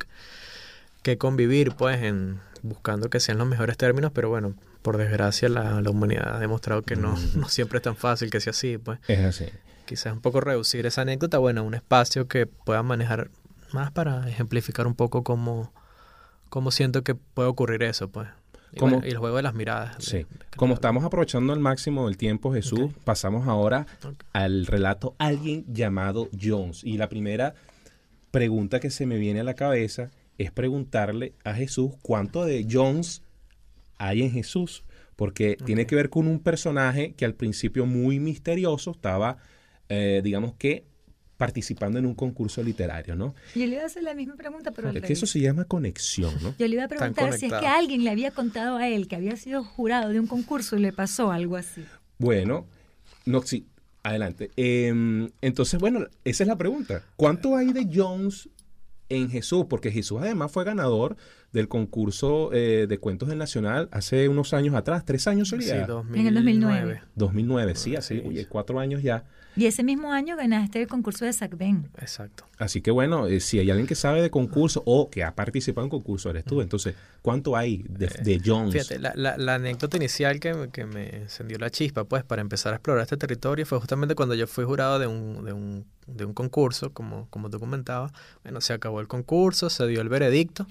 Speaker 5: que convivir, pues, en buscando que sean los mejores términos, pero bueno, por desgracia la, la humanidad ha demostrado que no, no siempre es tan fácil que sea así, pues.
Speaker 1: Es así.
Speaker 5: Quizás un poco reducir esa anécdota, bueno, un espacio que pueda manejar más para ejemplificar un poco cómo, cómo siento que puede ocurrir eso, pues. Y,
Speaker 1: Como,
Speaker 5: bueno, y el juego de las miradas.
Speaker 1: Sí.
Speaker 5: De, de
Speaker 1: Como estamos aprovechando al máximo el tiempo, Jesús, okay. pasamos ahora okay. al relato Alguien llamado Jones. Y la primera pregunta que se me viene a la cabeza es preguntarle a Jesús cuánto de Jones hay en Jesús. Porque okay. tiene que ver con un personaje que al principio muy misterioso estaba, eh, digamos que, participando en un concurso literario, ¿no?
Speaker 4: Yo le iba a hacer la misma pregunta, pero...
Speaker 1: Es que eso se llama conexión, ¿no?
Speaker 4: Yo le iba a preguntar si es que alguien le había contado a él que había sido jurado de un concurso y le pasó algo así.
Speaker 1: Bueno, no, sí, adelante. Eh, entonces, bueno, esa es la pregunta. ¿Cuánto hay de Jones en Jesús? Porque Jesús además fue ganador del concurso eh, de cuentos del Nacional hace unos años atrás, tres años sería.
Speaker 5: Sí, dos mil nueve.
Speaker 4: En el dos mil nueve.
Speaker 1: dos mil nueve, sí, así, sí. Oye, cuatro años ya.
Speaker 4: Y ese mismo año ganaste el concurso de Sacben.
Speaker 5: Exacto.
Speaker 1: Así que bueno, eh, si hay alguien que sabe de concurso o que ha participado en concurso, eres tú. Entonces, ¿cuánto hay de, de Jones?
Speaker 5: Fíjate, la, la, la anécdota inicial que, que me encendió la chispa, pues, para empezar a explorar este territorio fue justamente cuando yo fui jurado de un, de un, de un concurso, como, como tú comentabas. Bueno, se acabó el concurso, se dio el veredicto.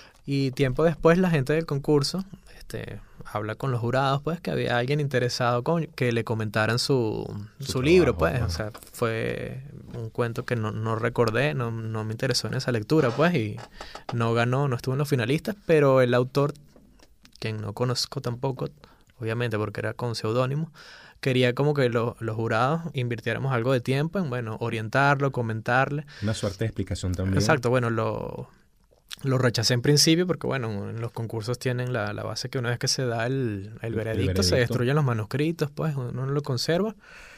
Speaker 5: Y tiempo después la gente del concurso este, habla con los jurados, pues, que había alguien interesado con que le comentaran su, su, su libro, pues. ¿no? O sea, fue un cuento que no, no recordé, no, no me interesó en esa lectura, pues, y no ganó, no estuvo en los finalistas, pero el autor, quien no conozco tampoco, obviamente porque era con seudónimo, quería como que lo, los jurados invirtiéramos algo de tiempo en, bueno, orientarlo, comentarle.
Speaker 1: Una suerte de explicación también.
Speaker 5: Exacto, bueno, lo... Lo rechacé en principio porque, bueno, en los concursos tienen la, la base que una vez que se da el, el, veredicto, el veredicto, se destruyen los manuscritos, pues uno no lo conserva.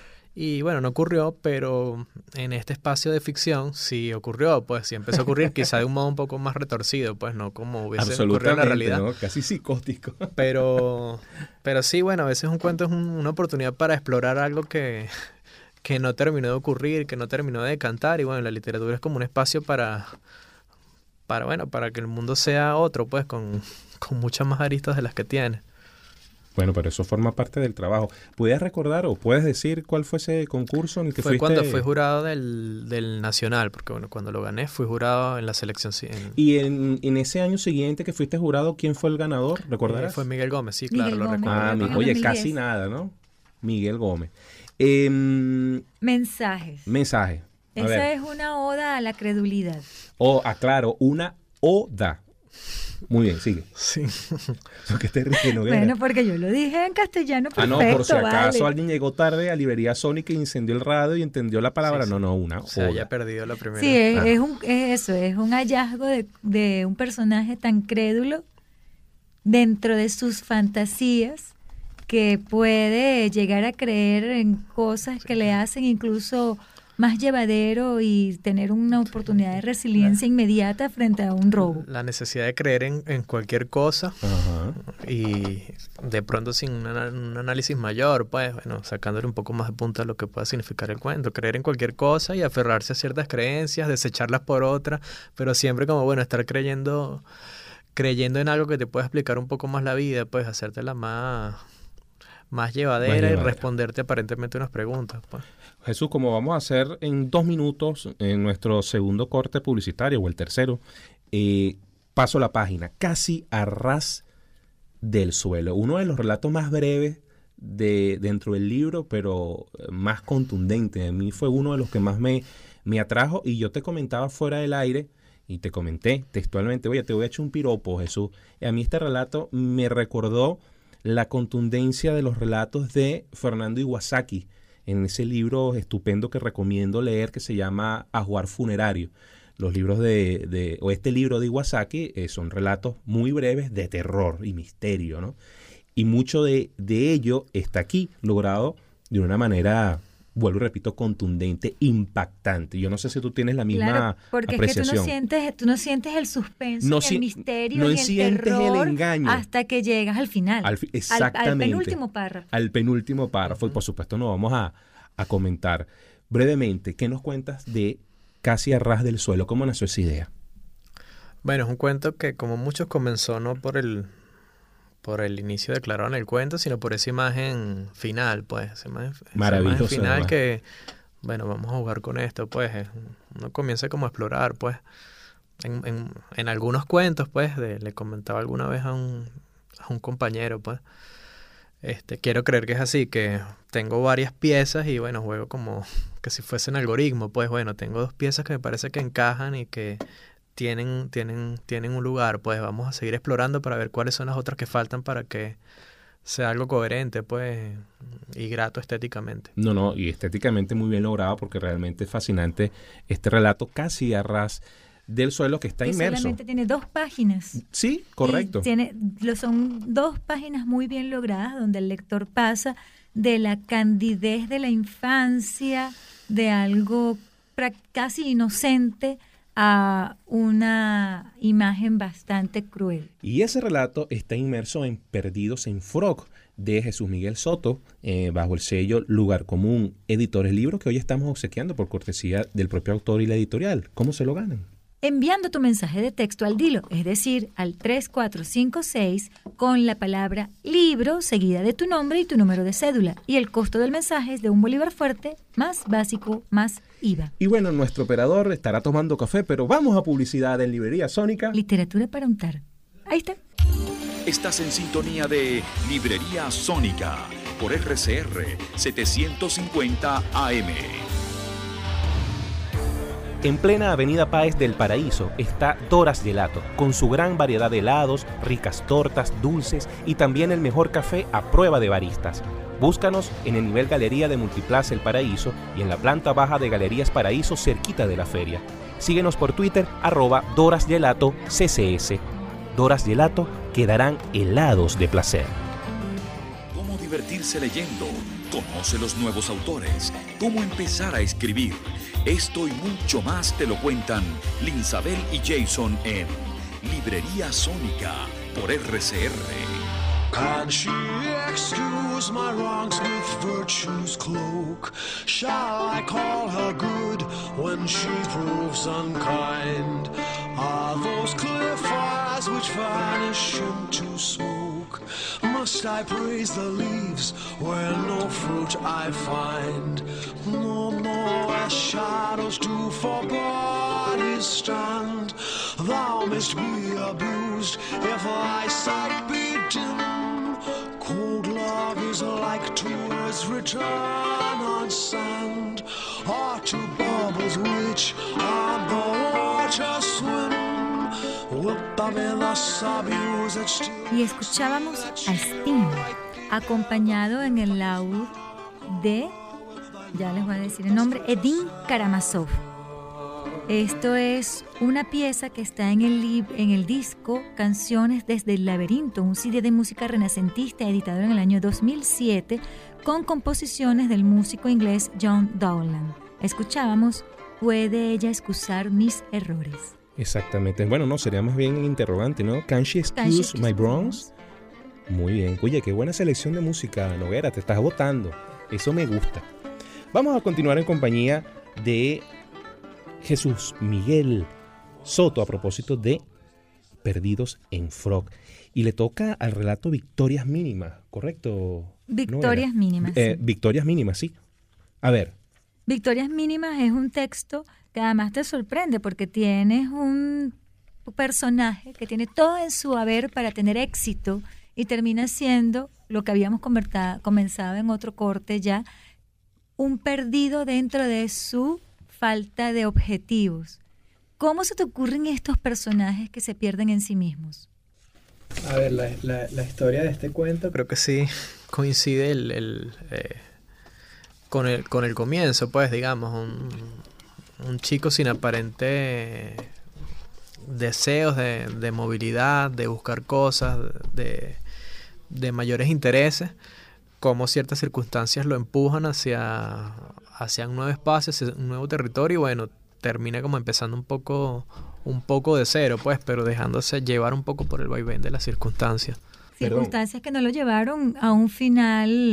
Speaker 5: Y bueno, no ocurrió, pero en este espacio de ficción sí ocurrió, pues sí empezó a ocurrir, quizá de un modo un poco más retorcido, pues no como hubiese ocurrido en la realidad.
Speaker 1: ¿no? Casi psicótico.
Speaker 5: Pero, pero sí, bueno, a veces un cuento es un, una oportunidad para explorar algo que, que no terminó de ocurrir, que no terminó de cantar. Y bueno, la literatura es como un espacio para... para bueno para que el mundo sea otro, pues con, con muchas más aristas de las que tiene.
Speaker 1: Bueno, pero eso forma parte del trabajo. ¿Puedes recordar o puedes decir cuál fue ese concurso en el que
Speaker 5: fue
Speaker 1: fuiste?
Speaker 5: Fue cuando fui jurado del, del Nacional, porque bueno, cuando lo gané fui jurado en la selección. En...
Speaker 1: ¿Y en, en ese año siguiente que fuiste jurado, quién fue el ganador? ¿Recordarás?
Speaker 5: Eh, fue Miguel Gómez, sí, claro,
Speaker 4: Miguel
Speaker 5: lo
Speaker 4: Gómez.
Speaker 5: recuerdo.
Speaker 1: Ah, mi, oye, casi nada, ¿no? Miguel Gómez. Eh,
Speaker 4: Mensajes.
Speaker 1: Mensaje. A
Speaker 4: Esa
Speaker 1: ver.
Speaker 4: es una oda a la credulidad.
Speaker 1: O, aclaro, una oda. Muy bien, sigue.
Speaker 5: Sí.
Speaker 1: ¿Qué te ríes, Noguera?
Speaker 4: Bueno, porque yo lo dije en castellano perfecto,
Speaker 1: Ah, no, por si acaso
Speaker 4: vale.
Speaker 1: alguien llegó tarde a Librería Sónica y incendió el radio y entendió la palabra.
Speaker 5: Sí, sí.
Speaker 1: No, no, una
Speaker 5: O sea,
Speaker 1: oda.
Speaker 5: ya perdido la primera.
Speaker 4: Sí, es,
Speaker 1: Ah.
Speaker 4: es, un, es eso, es un hallazgo de, de un personaje tan crédulo dentro de sus fantasías que puede llegar a creer en cosas
Speaker 5: Sí.
Speaker 4: que le hacen incluso más llevadero y tener una oportunidad de resiliencia inmediata frente a un robo.
Speaker 5: La necesidad de creer en, en cualquier cosa
Speaker 1: Ajá.
Speaker 5: y de pronto sin un, ana- un análisis mayor, pues, bueno, sacándole un poco más de punta a lo que pueda significar el cuento. Creer en cualquier cosa y aferrarse a ciertas creencias, desecharlas por otras, pero siempre como, bueno, estar creyendo, creyendo en algo que te pueda explicar un poco más la vida, pues, hacértela más, más llevadera,
Speaker 1: Más llevadera.
Speaker 5: y responderte aparentemente unas preguntas, pues.
Speaker 1: Jesús, como vamos a hacer en dos minutos en nuestro segundo corte publicitario o el tercero, eh, paso la página, casi a ras del suelo. Uno de los relatos más breves de dentro del libro, pero más contundente. A mí fue uno de los que más me, me atrajo y yo te comentaba fuera del aire y te comenté textualmente, oye, te voy a echar un piropo, Jesús. Y a mí este relato me recordó la contundencia de los relatos de Fernando Iwasaki, en ese libro estupendo que recomiendo leer que se llama Ajuar Funerario. Los libros de, de o este libro de Iwasaki eh, son relatos muy breves de terror y misterio, ¿no? Y mucho de, de ello está aquí, logrado de una manera, vuelvo y repito, contundente, impactante. Yo no sé si tú tienes la misma
Speaker 4: Claro, porque
Speaker 1: apreciación.
Speaker 4: es que tú no sientes, tú no sientes el suspenso,
Speaker 1: No
Speaker 4: ni
Speaker 1: si-
Speaker 4: el misterio,
Speaker 1: no
Speaker 4: ni el
Speaker 1: sientes el
Speaker 4: terror
Speaker 1: engaño.
Speaker 4: hasta que llegas al final,
Speaker 1: Al fi-
Speaker 4: al-
Speaker 1: exactamente.
Speaker 4: al penúltimo párrafo.
Speaker 1: Al penúltimo párrafo. Y por supuesto no vamos a, a comentar. Brevemente, ¿qué nos cuentas de Casi a ras del suelo? ¿Cómo nació esa idea?
Speaker 5: Bueno, es un cuento que como muchos comenzó no por el por el inicio declarado en el cuento, sino por esa imagen final, pues. Esa imagen,
Speaker 1: Maravilloso.
Speaker 5: Esa imagen final además. Que, bueno, vamos a jugar con esto, pues. Uno comienza como a explorar, pues. En, en, en algunos cuentos, pues, de, le comentaba alguna vez a un, a un compañero, pues. Este, quiero creer que es así, que tengo varias piezas y, bueno, juego como que si fuese un algoritmo, pues, bueno, tengo dos piezas que me parece que encajan y que tienen, tienen, tienen un lugar, pues vamos a seguir explorando para ver cuáles son las otras que faltan para que sea algo coherente, pues, y grato estéticamente.
Speaker 1: No, no, y estéticamente muy bien logrado porque realmente es fascinante este relato casi a ras del suelo que está
Speaker 4: que
Speaker 1: inmerso.
Speaker 4: Solamente tiene dos páginas.
Speaker 1: Sí, correcto.
Speaker 4: Y tiene, lo, son dos páginas muy bien logradas donde el lector pasa de la candidez de la infancia, de algo casi inocente, a una imagen bastante cruel.
Speaker 1: Y ese relato está inmerso en Perdidos en Frog, de Jesús Miguel Soto, eh, bajo el sello Lugar Común Editores, libro que hoy estamos obsequiando por cortesía del propio autor y la editorial. ¿Cómo se lo ganan?
Speaker 4: Enviando tu mensaje de texto al Dilo, es decir, al tres cuatro cinco seis, con la palabra libro seguida de tu nombre y tu número de cédula. Y el costo del mensaje es de un bolívar fuerte, más básico, más I V A.
Speaker 1: Y bueno, nuestro operador estará tomando café, pero vamos a publicidad en Librería Sónica.
Speaker 4: Literatura para untar. Ahí está.
Speaker 2: Estás en sintonía de Librería Sónica por R C R setecientos cincuenta A M.
Speaker 1: En plena Avenida Páez del Paraíso está Doras Gelato, con su gran variedad de helados, ricas tortas, dulces y también el mejor café a prueba de baristas. Búscanos en el nivel Galería de Multiplaza El Paraíso y en la planta baja de Galerías Paraíso cerquita de la feria. Síguenos por Twitter, arroba Doras Gelato C C S. Doras Gelato quedarán helados de placer.
Speaker 2: ¿Cómo divertirse leyendo? Conoce los nuevos autores. ¿Cómo empezar a escribir? Esto y mucho más te lo cuentan Linsabel y Jason en Librería Sónica por R C R.
Speaker 3: Can she excuse my wrongs with virtue's cloak? Shall I call her good when she proves unkind? Are those clear fires which vanish into smoke? Must I praise the leaves where no fruit I find? No, no, as shadows do for bodies stand. Thou mayst be abused if thy sight be dim. Cold love is like tears return on sand, or to bubbles which on the water swim.
Speaker 4: Y escuchábamos a Sting, acompañado en el laúd de, ya les voy a decir el nombre, Edin Karamazov. Esto es una pieza que está en el, lib- en el disco Canciones desde el Laberinto, un C D de música renacentista editado en el año dos mil siete con composiciones del músico inglés John Dowland. Escuchábamos ¿Puede ella excusar mis errores?
Speaker 1: Exactamente. Bueno, no, sería más bien interrogante, ¿no? Can she excuse,
Speaker 4: Can she excuse
Speaker 1: my wrongs? Muy bien. Oye, qué buena selección de música, Noguera. Te estás votando. Eso me gusta. Vamos a continuar en compañía de Jesús Miguel Soto a propósito de Perdidos en Frog. Y le toca al relato Victorias Mínimas, ¿correcto?
Speaker 4: Victorias
Speaker 1: Noguera?
Speaker 4: Mínimas.
Speaker 1: Eh,
Speaker 4: Sí.
Speaker 1: Victorias Mínimas, sí. A ver.
Speaker 4: Victorias Mínimas es un texto que además te sorprende porque tienes un personaje que tiene todo en su haber para tener éxito y termina siendo lo que habíamos comenzado en otro corte ya, un perdido dentro de su falta de objetivos. ¿Cómo se te ocurren estos personajes que se pierden en sí mismos?
Speaker 5: A ver, la, la, la historia de este cuento creo que sí coincide el, el, eh, con, el, con el comienzo, pues, digamos, un, un chico sin aparente deseos de, de movilidad, de buscar cosas, de, de mayores intereses, como ciertas circunstancias lo empujan hacia, hacia un nuevo espacio, hacia un nuevo territorio, y bueno, termina como empezando un poco, un poco de cero, pues, pero dejándose llevar un poco por el vaivén de las circunstancias.
Speaker 4: Circunstancias que no lo llevaron a un final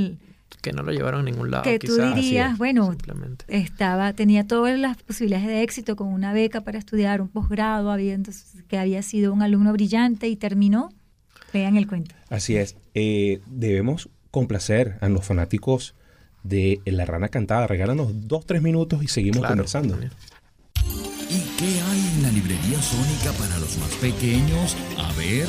Speaker 5: que no lo llevaron a ningún lado.
Speaker 4: Que
Speaker 5: quizás,
Speaker 4: tú dirías, bueno,
Speaker 5: simplemente.
Speaker 4: estaba, tenía todas las posibilidades de éxito con una beca para estudiar un posgrado, habiendo, que había sido un alumno brillante y terminó. Vean el cuento.
Speaker 1: Así es. Eh, debemos complacer a los fanáticos de La Rana Cantada. Regálanos dos, tres minutos y seguimos
Speaker 5: Claro,
Speaker 1: conversando.
Speaker 5: Bien.
Speaker 2: ¿Y qué hay en la librería Sónica para los más pequeños? A ver.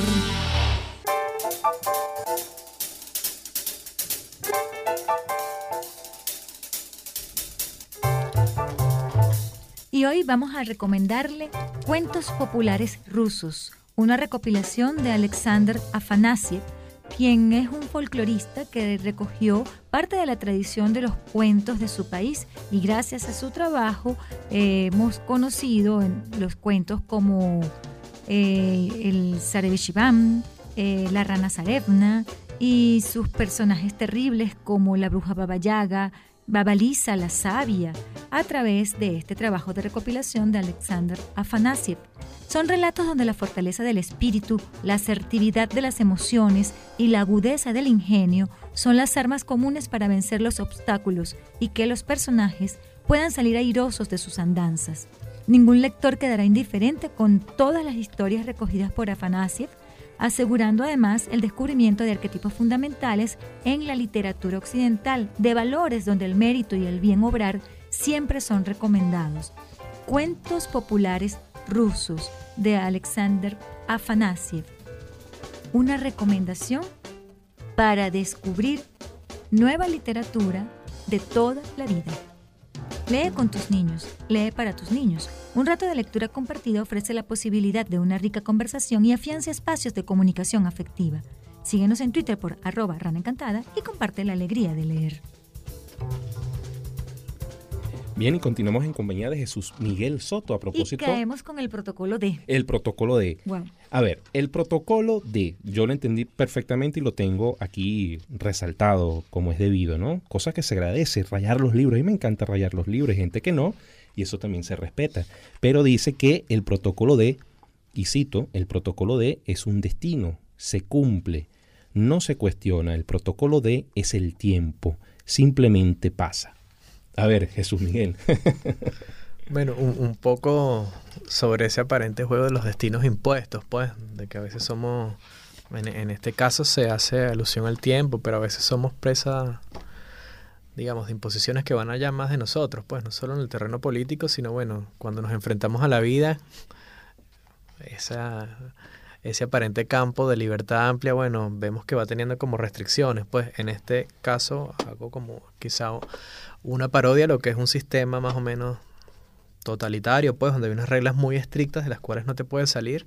Speaker 4: Y hoy vamos a recomendarle Cuentos Populares Rusos, una recopilación de Alexander Afanasiev, quien es un folclorista que recogió parte de la tradición de los cuentos de su país, y gracias a su trabajo eh, hemos conocido en los cuentos como eh, el Tsarevich Iván, eh, la Rana Zarevna y sus personajes terribles como la bruja Baba Yaga, Baba Lisa la sabia, a través de este trabajo de recopilación de Alexander Afanasiev. Son relatos donde la fortaleza del espíritu, la asertividad de las emociones y la agudeza del ingenio son las armas comunes para vencer los obstáculos y que los personajes puedan salir airosos de sus andanzas. Ningún lector quedará indiferente con todas las historias recogidas por Afanasiev, asegurando además el descubrimiento de arquetipos fundamentales en la literatura occidental, de valores donde el mérito y el bien obrar siempre son recomendados. Cuentos populares rusos de Alexander Afanasiev. Una recomendación para descubrir nueva literatura de toda la vida. Lee con tus niños, lee para tus niños. Un rato de lectura compartida ofrece la posibilidad de una rica conversación y afianza espacios de comunicación afectiva. Síguenos en Twitter por arroba Rana Encantada y comparte la alegría de leer.
Speaker 1: Bien, y continuamos en compañía de Jesús Miguel Soto a propósito.
Speaker 4: Y caemos con el protocolo D.
Speaker 1: El protocolo D.
Speaker 4: Wow.
Speaker 1: A ver, el protocolo D, yo lo entendí perfectamente y lo tengo aquí resaltado como es debido, ¿no? Cosa que se agradece, rayar los libros. A mí me encanta rayar los libros, hay gente que no, y eso también se respeta. Pero dice que el protocolo D, y cito, el protocolo D es un destino, se cumple, no se cuestiona. El protocolo D es el tiempo, simplemente pasa. A ver, Jesús Miguel.
Speaker 5: Bueno, un, un poco sobre ese aparente juego de los destinos impuestos, pues, de que a veces somos, en, en este caso se hace alusión al tiempo, pero a veces somos presa, digamos, de imposiciones que van allá más de nosotros, pues, no solo en el terreno político, sino, bueno, cuando nos enfrentamos a la vida, esa, ese aparente campo de libertad amplia, bueno, vemos que va teniendo como restricciones, pues, en este caso hago como quizá una parodia a lo que es un sistema más o menos totalitario, pues, donde hay unas reglas muy estrictas de las cuales no te puedes salir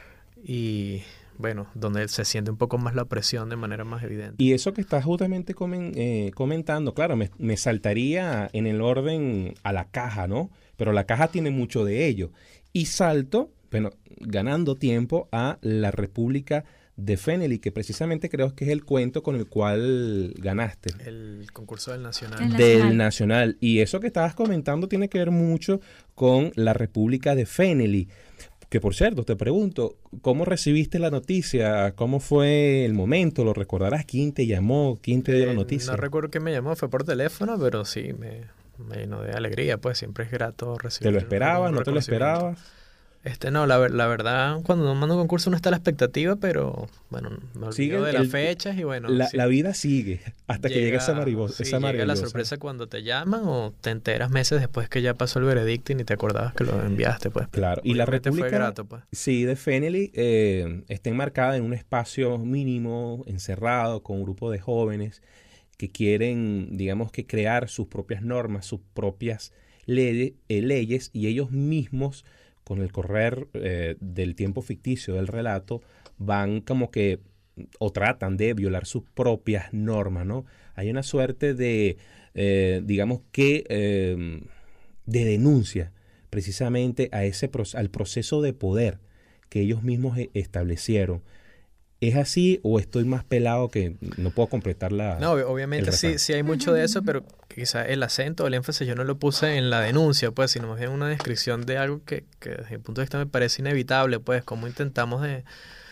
Speaker 5: y, bueno, donde se siente un poco más la opresión de manera más evidente.
Speaker 1: Y eso que estás justamente comen, eh, comentando, claro, me, me saltaría en el orden a la caja, ¿no? Pero la caja tiene mucho de ello. Y salto, bueno, ganando tiempo a la República de Feneley, que precisamente creo que es el cuento con el cual ganaste.
Speaker 5: El concurso del Nacional.
Speaker 4: El
Speaker 1: Del
Speaker 4: Nacional.
Speaker 1: Nacional. Y eso que estabas comentando tiene que ver mucho con la República de Feneley. Que por cierto, te pregunto, ¿cómo recibiste la noticia? ¿Cómo fue el momento? ¿Lo recordarás? ¿Quién te llamó? ¿Quién te dio la
Speaker 5: Eh,
Speaker 1: noticia?
Speaker 5: No recuerdo quién me llamó, fue por teléfono, pero sí, me, me llenó de alegría, pues siempre es grato recibir.
Speaker 1: ¿Te lo esperabas?
Speaker 5: un
Speaker 1: ¿No te lo
Speaker 5: reconocimiento.
Speaker 1: esperabas?
Speaker 5: Este, no, la, ver- la verdad, cuando uno manda un concurso no está la expectativa, pero, bueno, me olvido
Speaker 1: Sigue
Speaker 5: de
Speaker 1: el-
Speaker 5: las fechas y bueno.
Speaker 1: La,
Speaker 5: sí,
Speaker 1: la vida sigue hasta que llega esa mariposa.
Speaker 5: sí,
Speaker 1: esa
Speaker 5: llega la
Speaker 1: maravillosa.
Speaker 5: sorpresa cuando te llaman o te enteras meses después que ya pasó el veredicto y ni te acordabas que lo enviaste, pues.
Speaker 1: Claro, y la
Speaker 5: Obviamente
Speaker 1: República
Speaker 5: fue grato, pues.
Speaker 1: sí, de Feneley eh, está enmarcada en un espacio mínimo, encerrado, con un grupo de jóvenes que quieren, digamos que crear sus propias normas, sus propias leyes, eh, leyes y ellos mismos, con el correr eh, del tiempo ficticio del relato, van como que, o tratan de violar sus propias normas, ¿no? Hay una suerte de, eh, digamos que, eh, de denuncia precisamente a ese pro- al proceso de poder que ellos mismos e- establecieron. ¿Es así o estoy más pelado que no puedo completar la...
Speaker 5: No, ob- obviamente
Speaker 1: el
Speaker 5: sí,
Speaker 1: refrán?
Speaker 5: sí hay mucho de eso, pero quizá el acento, el énfasis yo no lo puse en la denuncia, pues, sino más bien una descripción de algo que, que desde mi punto de vista me parece inevitable, pues, cómo intentamos de,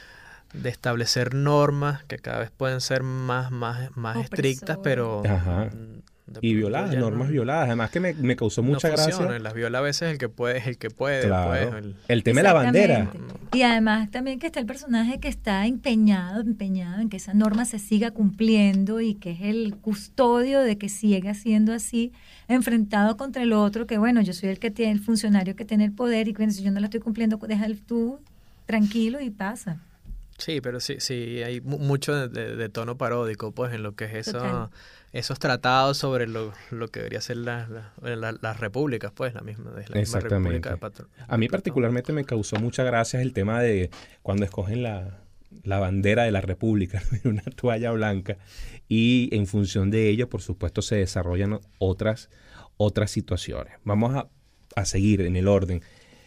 Speaker 5: de establecer normas que cada vez pueden ser más, más, más estrictas, pero...
Speaker 1: Ajá. Y violadas, normas no, violadas. Además que me, me causó mucha
Speaker 5: no
Speaker 1: gracia.
Speaker 5: Las viola a veces el que puede, es el que puede.
Speaker 1: Claro.
Speaker 5: Pues, el...
Speaker 1: el tema de la bandera.
Speaker 4: Y además también que está el personaje que está empeñado, empeñado en que esa norma se siga cumpliendo y que es el custodio de que siga siendo así, enfrentado contra el otro, que bueno, yo soy el que tiene, el funcionario que tiene el poder y que si yo no la estoy cumpliendo, déjalo tú tranquilo y pasa.
Speaker 5: Sí, pero sí, sí, hay mucho de, de, de tono paródico, pues, en lo que es eso, esos tratados sobre lo, lo que debería ser la, la, la, las repúblicas, pues, la misma, la misma república de Patro.
Speaker 1: A mí particularmente me causó mucha gracia el tema de cuando escogen la, la bandera de la república, una toalla blanca, y en función de ello, por supuesto, se desarrollan otras, otras situaciones. Vamos a, a seguir en el orden.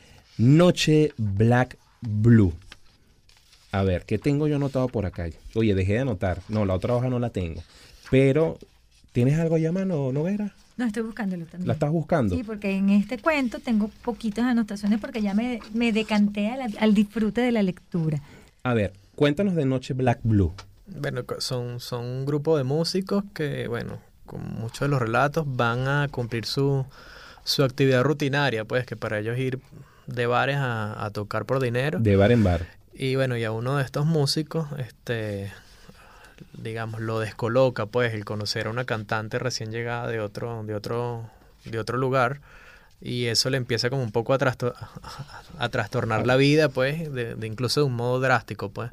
Speaker 1: Noche Black Blue. A ver, ¿qué tengo yo anotado por acá? Oye, dejé de anotar. No, la otra hoja no la tengo. Pero, ¿tienes algo allá a mano, Noguera?
Speaker 4: No, estoy buscándolo también.
Speaker 1: ¿La estás buscando?
Speaker 4: Sí, porque en este cuento tengo poquitas anotaciones porque ya me, me decanté al, al disfrute de la lectura.
Speaker 1: A ver, cuéntanos de Noche Black Blue.
Speaker 5: Bueno, son, son un grupo de músicos que, bueno, con muchos de los relatos van a cumplir su, su actividad rutinaria, pues, que para ellos ir de bares a, a tocar por dinero.
Speaker 1: De bar en bar.
Speaker 5: Y bueno, y a uno de estos músicos, este, digamos, lo descoloca, pues, el conocer a una cantante recién llegada de otro, de otro, de otro lugar, y eso le empieza como un poco a, trasto- a trastornar la vida, pues, de, de incluso de un modo drástico, pues.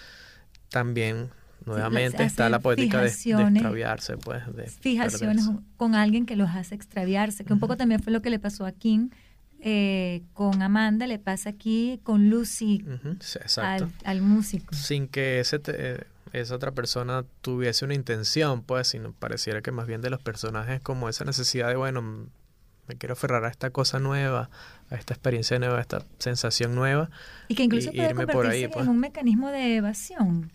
Speaker 5: También, nuevamente, sí, está la poética de, de extraviarse, pues. De
Speaker 4: fijaciones perderse con alguien que los hace extraviarse, que uh-huh. un poco también fue lo que le pasó a King. Eh, con Amanda le pasa aquí con Lucy,
Speaker 5: uh-huh, sí,
Speaker 4: al, al músico.
Speaker 5: Sin que ese te, esa otra persona tuviese una intención, pues, sino pareciera que más bien de los personajes como esa necesidad de, bueno, me quiero aferrar a esta cosa nueva, a esta experiencia nueva, a esta sensación nueva.
Speaker 4: Y que incluso
Speaker 5: y,
Speaker 4: puede
Speaker 5: irme
Speaker 4: convertirse
Speaker 5: por ahí, pues.
Speaker 4: en un mecanismo de evasión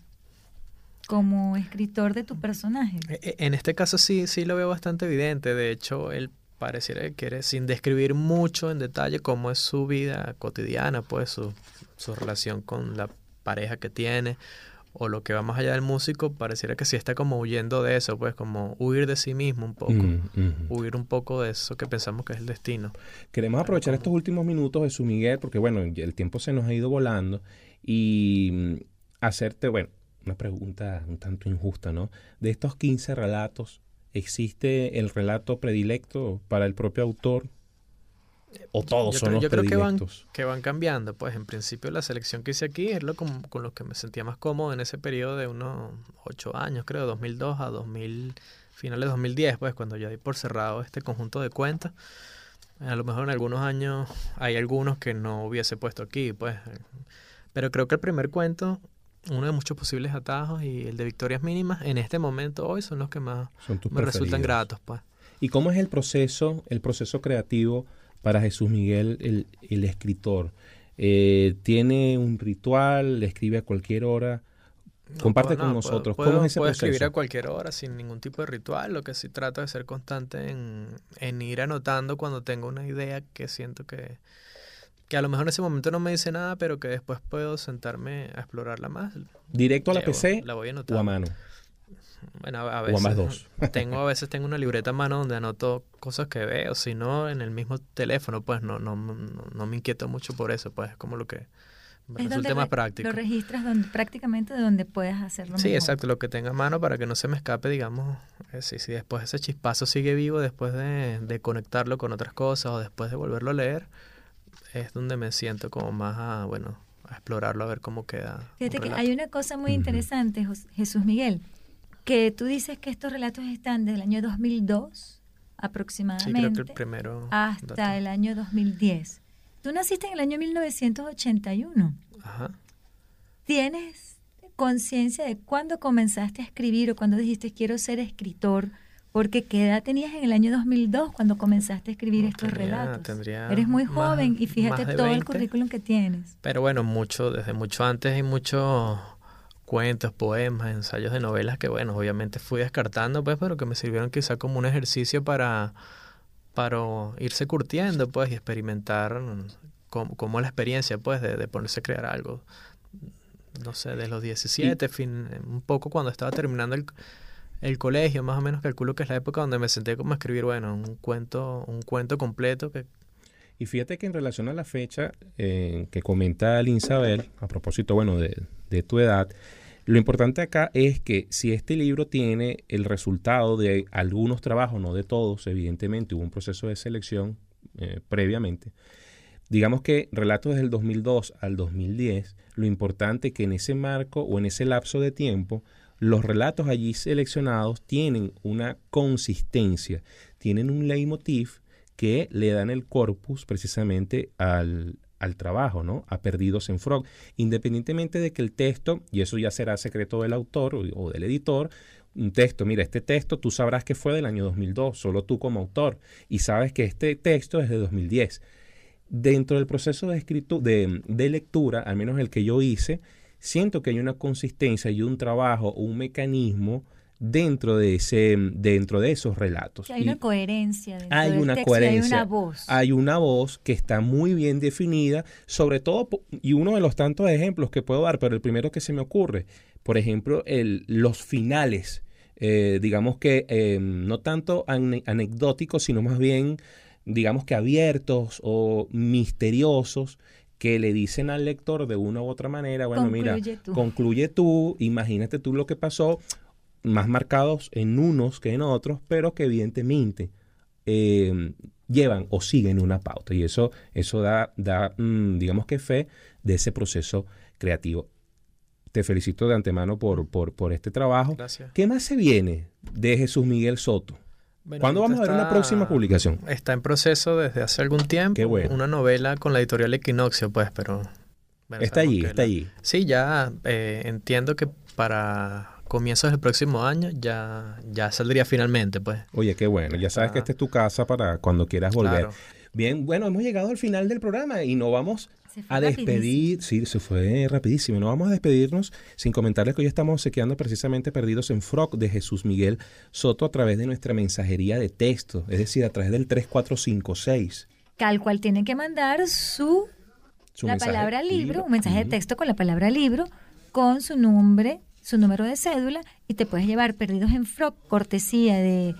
Speaker 4: como escritor de tu personaje.
Speaker 5: En este caso sí, sí lo veo bastante evidente. De hecho, él pareciera que quiere, sin describir mucho en detalle cómo es su vida cotidiana, pues su, su relación con la pareja que tiene, o lo que va más allá del músico, pareciera que sí está como huyendo de eso, pues como huir de sí mismo un poco, mm, mm. huir un poco de eso que pensamos que es el destino.
Speaker 1: Queremos aprovechar estos últimos minutos de Jesús Miguel, porque bueno, el tiempo se nos ha ido volando, y hacerte, bueno, una pregunta un tanto injusta, ¿no? De estos quince relatos, ¿existe el relato predilecto para el propio autor? ¿O todos
Speaker 5: yo
Speaker 1: son
Speaker 5: creo,
Speaker 1: los
Speaker 5: yo creo
Speaker 1: predilectos?
Speaker 5: Que van, que van cambiando. Pues en principio la selección que hice aquí es lo con, con lo que me sentía más cómodo en ese periodo de unos ocho años, creo, dos mil dos a dos mil, finales de dos mil diez, pues cuando ya di por cerrado este conjunto de cuentas. A lo mejor en algunos años hay algunos que no hubiese puesto aquí, pues. Pero creo que el primer cuento, uno de muchos posibles atajos, y el de Victorias Mínimas, en este momento hoy son los que más me resultan gratos, pues.
Speaker 1: ¿Y cómo es el proceso, el proceso creativo para Jesús Miguel, el, el escritor? Eh, ¿Tiene un ritual? ¿Le escribe a cualquier hora? Comparte no, no, con nosotros.
Speaker 5: Puedo,
Speaker 1: ¿Cómo es ese
Speaker 5: puedo
Speaker 1: proceso?
Speaker 5: Escribir a cualquier hora sin ningún tipo de ritual. Lo que sí trato de ser constante en, en ir anotando cuando tengo una idea que siento que, que a lo mejor en ese momento no me dice nada, pero que después puedo sentarme a explorarla más.
Speaker 1: ¿Directo a la
Speaker 5: Llevo,
Speaker 1: P C
Speaker 5: la voy a
Speaker 1: o a mano?
Speaker 5: Bueno, a, a veces,
Speaker 1: o a más dos.
Speaker 5: tengo, a veces tengo una libreta a mano donde anoto cosas que veo, si no en el mismo teléfono, pues no, no, no, no me inquieto mucho por eso, pues es como lo que me
Speaker 4: es
Speaker 5: resulta más práctico.
Speaker 4: Lo registras donde, prácticamente de donde puedes hacerlo
Speaker 5: Sí,
Speaker 4: mejor.
Speaker 5: Exacto, lo que tenga a mano para que no se me escape, digamos, eh, si, si después ese chispazo sigue vivo, después de, de conectarlo con otras cosas o después de volverlo a leer, es donde me siento como más a, bueno, a explorarlo, a ver cómo queda.
Speaker 4: Fíjate que hay una cosa muy interesante, Jesús Miguel, que tú dices que estos relatos están desde el año dos mil dos aproximadamente,
Speaker 5: sí, creo que el primero
Speaker 4: hasta
Speaker 5: dato.
Speaker 4: el año dos mil diez. Tú naciste en el año mil novecientos ochenta y uno.
Speaker 5: Ajá.
Speaker 4: ¿Tienes conciencia de cuándo comenzaste a escribir o cuándo dijiste quiero ser escritor? Porque ¿qué edad tenías en el año dos mil dos cuando comenzaste a escribir no, estos
Speaker 5: tendría,
Speaker 4: relatos?
Speaker 5: Tendría
Speaker 4: Eres muy joven
Speaker 5: más,
Speaker 4: y fíjate todo veinte. El currículum que tienes.
Speaker 5: Pero bueno, mucho, desde mucho antes hay muchos cuentos, poemas, ensayos de novelas que, bueno, obviamente fui descartando, pues, pero que me sirvieron quizá como un ejercicio para, para irse curtiendo, pues, y experimentar como, como la experiencia, pues, de, de ponerse a crear algo no sé, de los diecisiete, y, fin, un poco cuando estaba terminando el, el colegio, más o menos calculo que es la época donde me senté como a escribir, bueno, un cuento, un cuento completo que...
Speaker 1: Y fíjate que en relación a la fecha eh, que comenta Linsabel, a propósito, bueno, de, de tu edad, lo importante acá es que si este libro tiene el resultado de algunos trabajos, no de todos, evidentemente hubo un proceso de selección eh, previamente, digamos que relatos desde el dos mil dos al dos mil diez, lo importante es que en ese marco o en ese lapso de tiempo, los relatos allí seleccionados tienen una consistencia, tienen un leitmotiv que le dan el corpus precisamente al, al trabajo, ¿no? A Perdidos en Frog. Independientemente de que el texto, y eso ya será secreto del autor o, o del editor, un texto, mira, este texto tú sabrás que fue del año dos mil dos, solo tú como autor, y sabes que este texto es de dos mil diez. Dentro del proceso de, escritu- de, de lectura, al menos el que yo hice, siento que hay una consistencia y un trabajo o un mecanismo dentro de ese dentro de esos relatos.
Speaker 4: Que hay una coherencia dentro
Speaker 1: hay
Speaker 4: del
Speaker 1: una
Speaker 4: texto,
Speaker 1: coherencia,
Speaker 4: hay una voz.
Speaker 1: Hay una voz que está muy bien definida, sobre todo, y uno de los tantos ejemplos que puedo dar, pero el primero que se me ocurre, por ejemplo, el, los finales, eh, digamos que eh, no tanto ane- anecdóticos, sino más bien, digamos que abiertos o misteriosos, que le dicen al lector de una u otra manera, bueno,
Speaker 4: Concluye
Speaker 1: mira,
Speaker 4: tú.
Speaker 1: concluye tú, imagínate tú lo que pasó, más marcados en unos que en otros, pero que evidentemente eh, llevan o siguen una pauta. Y eso, eso da, da mmm, digamos que fe de ese proceso creativo. Te felicito de antemano por, por, por este trabajo.
Speaker 5: Gracias.
Speaker 1: ¿Qué más se viene de Jesús Miguel Soto?
Speaker 5: Bueno,
Speaker 1: ¿Cuándo vamos a ver
Speaker 5: está,
Speaker 1: una próxima publicación?
Speaker 5: Está en proceso desde hace algún tiempo.
Speaker 1: Qué bueno.
Speaker 5: Una novela con la editorial Equinoccio, pues, pero... Bueno,
Speaker 1: está allí, está
Speaker 5: la,
Speaker 1: allí.
Speaker 5: Sí, ya eh, entiendo que para comienzos del próximo año ya, ya saldría finalmente, pues.
Speaker 1: Oye, qué bueno. Ya sabes
Speaker 5: ah,
Speaker 1: que esta es tu casa para cuando quieras volver.
Speaker 5: Claro.
Speaker 1: Bien, bueno, hemos llegado al final del programa y nos vamos a despedir. Sí, se fue rapidísimo. Nos vamos a despedirnos sin comentarles que hoy estamos obsequiando precisamente Perdidos en Frog de Jesús Miguel Soto a través de nuestra mensajería de texto, es decir, a través del tres cuatro cinco seis.
Speaker 4: Al cual tienen que mandar su,
Speaker 1: Su
Speaker 4: la
Speaker 1: mensaje,
Speaker 4: palabra libro,
Speaker 1: libro.
Speaker 4: un mensaje
Speaker 1: Ujú.
Speaker 4: de texto con la palabra libro, con su nombre, su número de cédula, y te puedes llevar Perdidos en Frog, cortesía de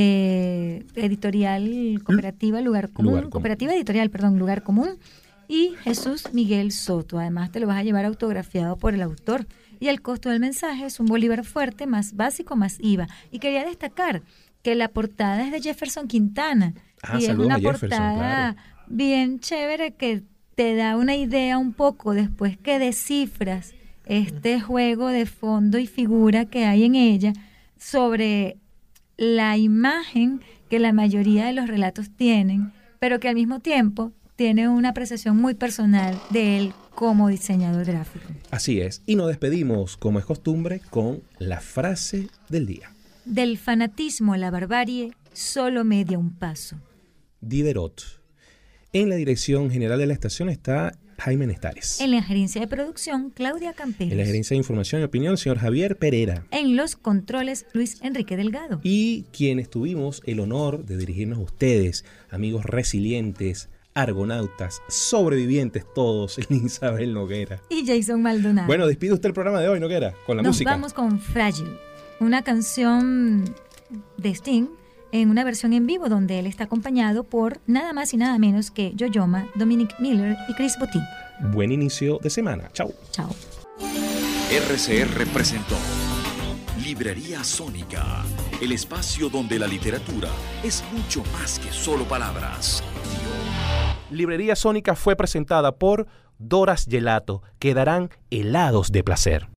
Speaker 4: eh, editorial cooperativa Lugar Común,
Speaker 1: Lugar Común.
Speaker 4: cooperativa editorial, perdón, Lugar Común, y Jesús Miguel Soto. Además te lo vas a llevar autografiado por el autor. Y el costo del mensaje es un bolívar fuerte más básico más I V A. Y quería destacar que la portada es de Jefferson Quintana.
Speaker 1: Ah,
Speaker 4: y es
Speaker 1: saludos
Speaker 4: una
Speaker 1: a Jefferson,
Speaker 4: portada
Speaker 1: claro.
Speaker 4: bien chévere que te da una idea un poco después que descifras este juego de fondo y figura que hay en ella sobre la imagen que la mayoría de los relatos tienen, pero que al mismo tiempo tiene una apreciación muy personal de él como diseñador gráfico.
Speaker 1: Así es. Y nos despedimos, como es costumbre, con la frase del día.
Speaker 4: Del fanatismo a la barbarie, solo media un paso.
Speaker 1: Diderot. En la dirección general de la estación está Jaime Nestares.
Speaker 4: En la gerencia de producción, Claudia Camperos.
Speaker 1: En la gerencia de información y opinión, señor Javier Pereira.
Speaker 4: En los controles, Luis Enrique Delgado.
Speaker 1: Y quienes tuvimos el honor de dirigirnos a ustedes, amigos resilientes, argonautas, sobrevivientes todos, Linsabel Noguera.
Speaker 4: Y Jason Maldonado.
Speaker 1: Bueno, despide usted el programa de hoy, Noguera, con la
Speaker 4: Nos
Speaker 1: música.
Speaker 4: vamos con Frágil, una canción de Sting en una versión en vivo donde él está acompañado por nada más y nada menos que Yo-Yo Ma, Dominic Miller y Chris Botti.
Speaker 1: Buen inicio de semana. Chao.
Speaker 4: Chao.
Speaker 2: R C R presentó Librería Sónica, el espacio donde la literatura es mucho más que solo palabras.
Speaker 1: Librería Sónica fue presentada por Doras Gelato. Quedarán helados de placer.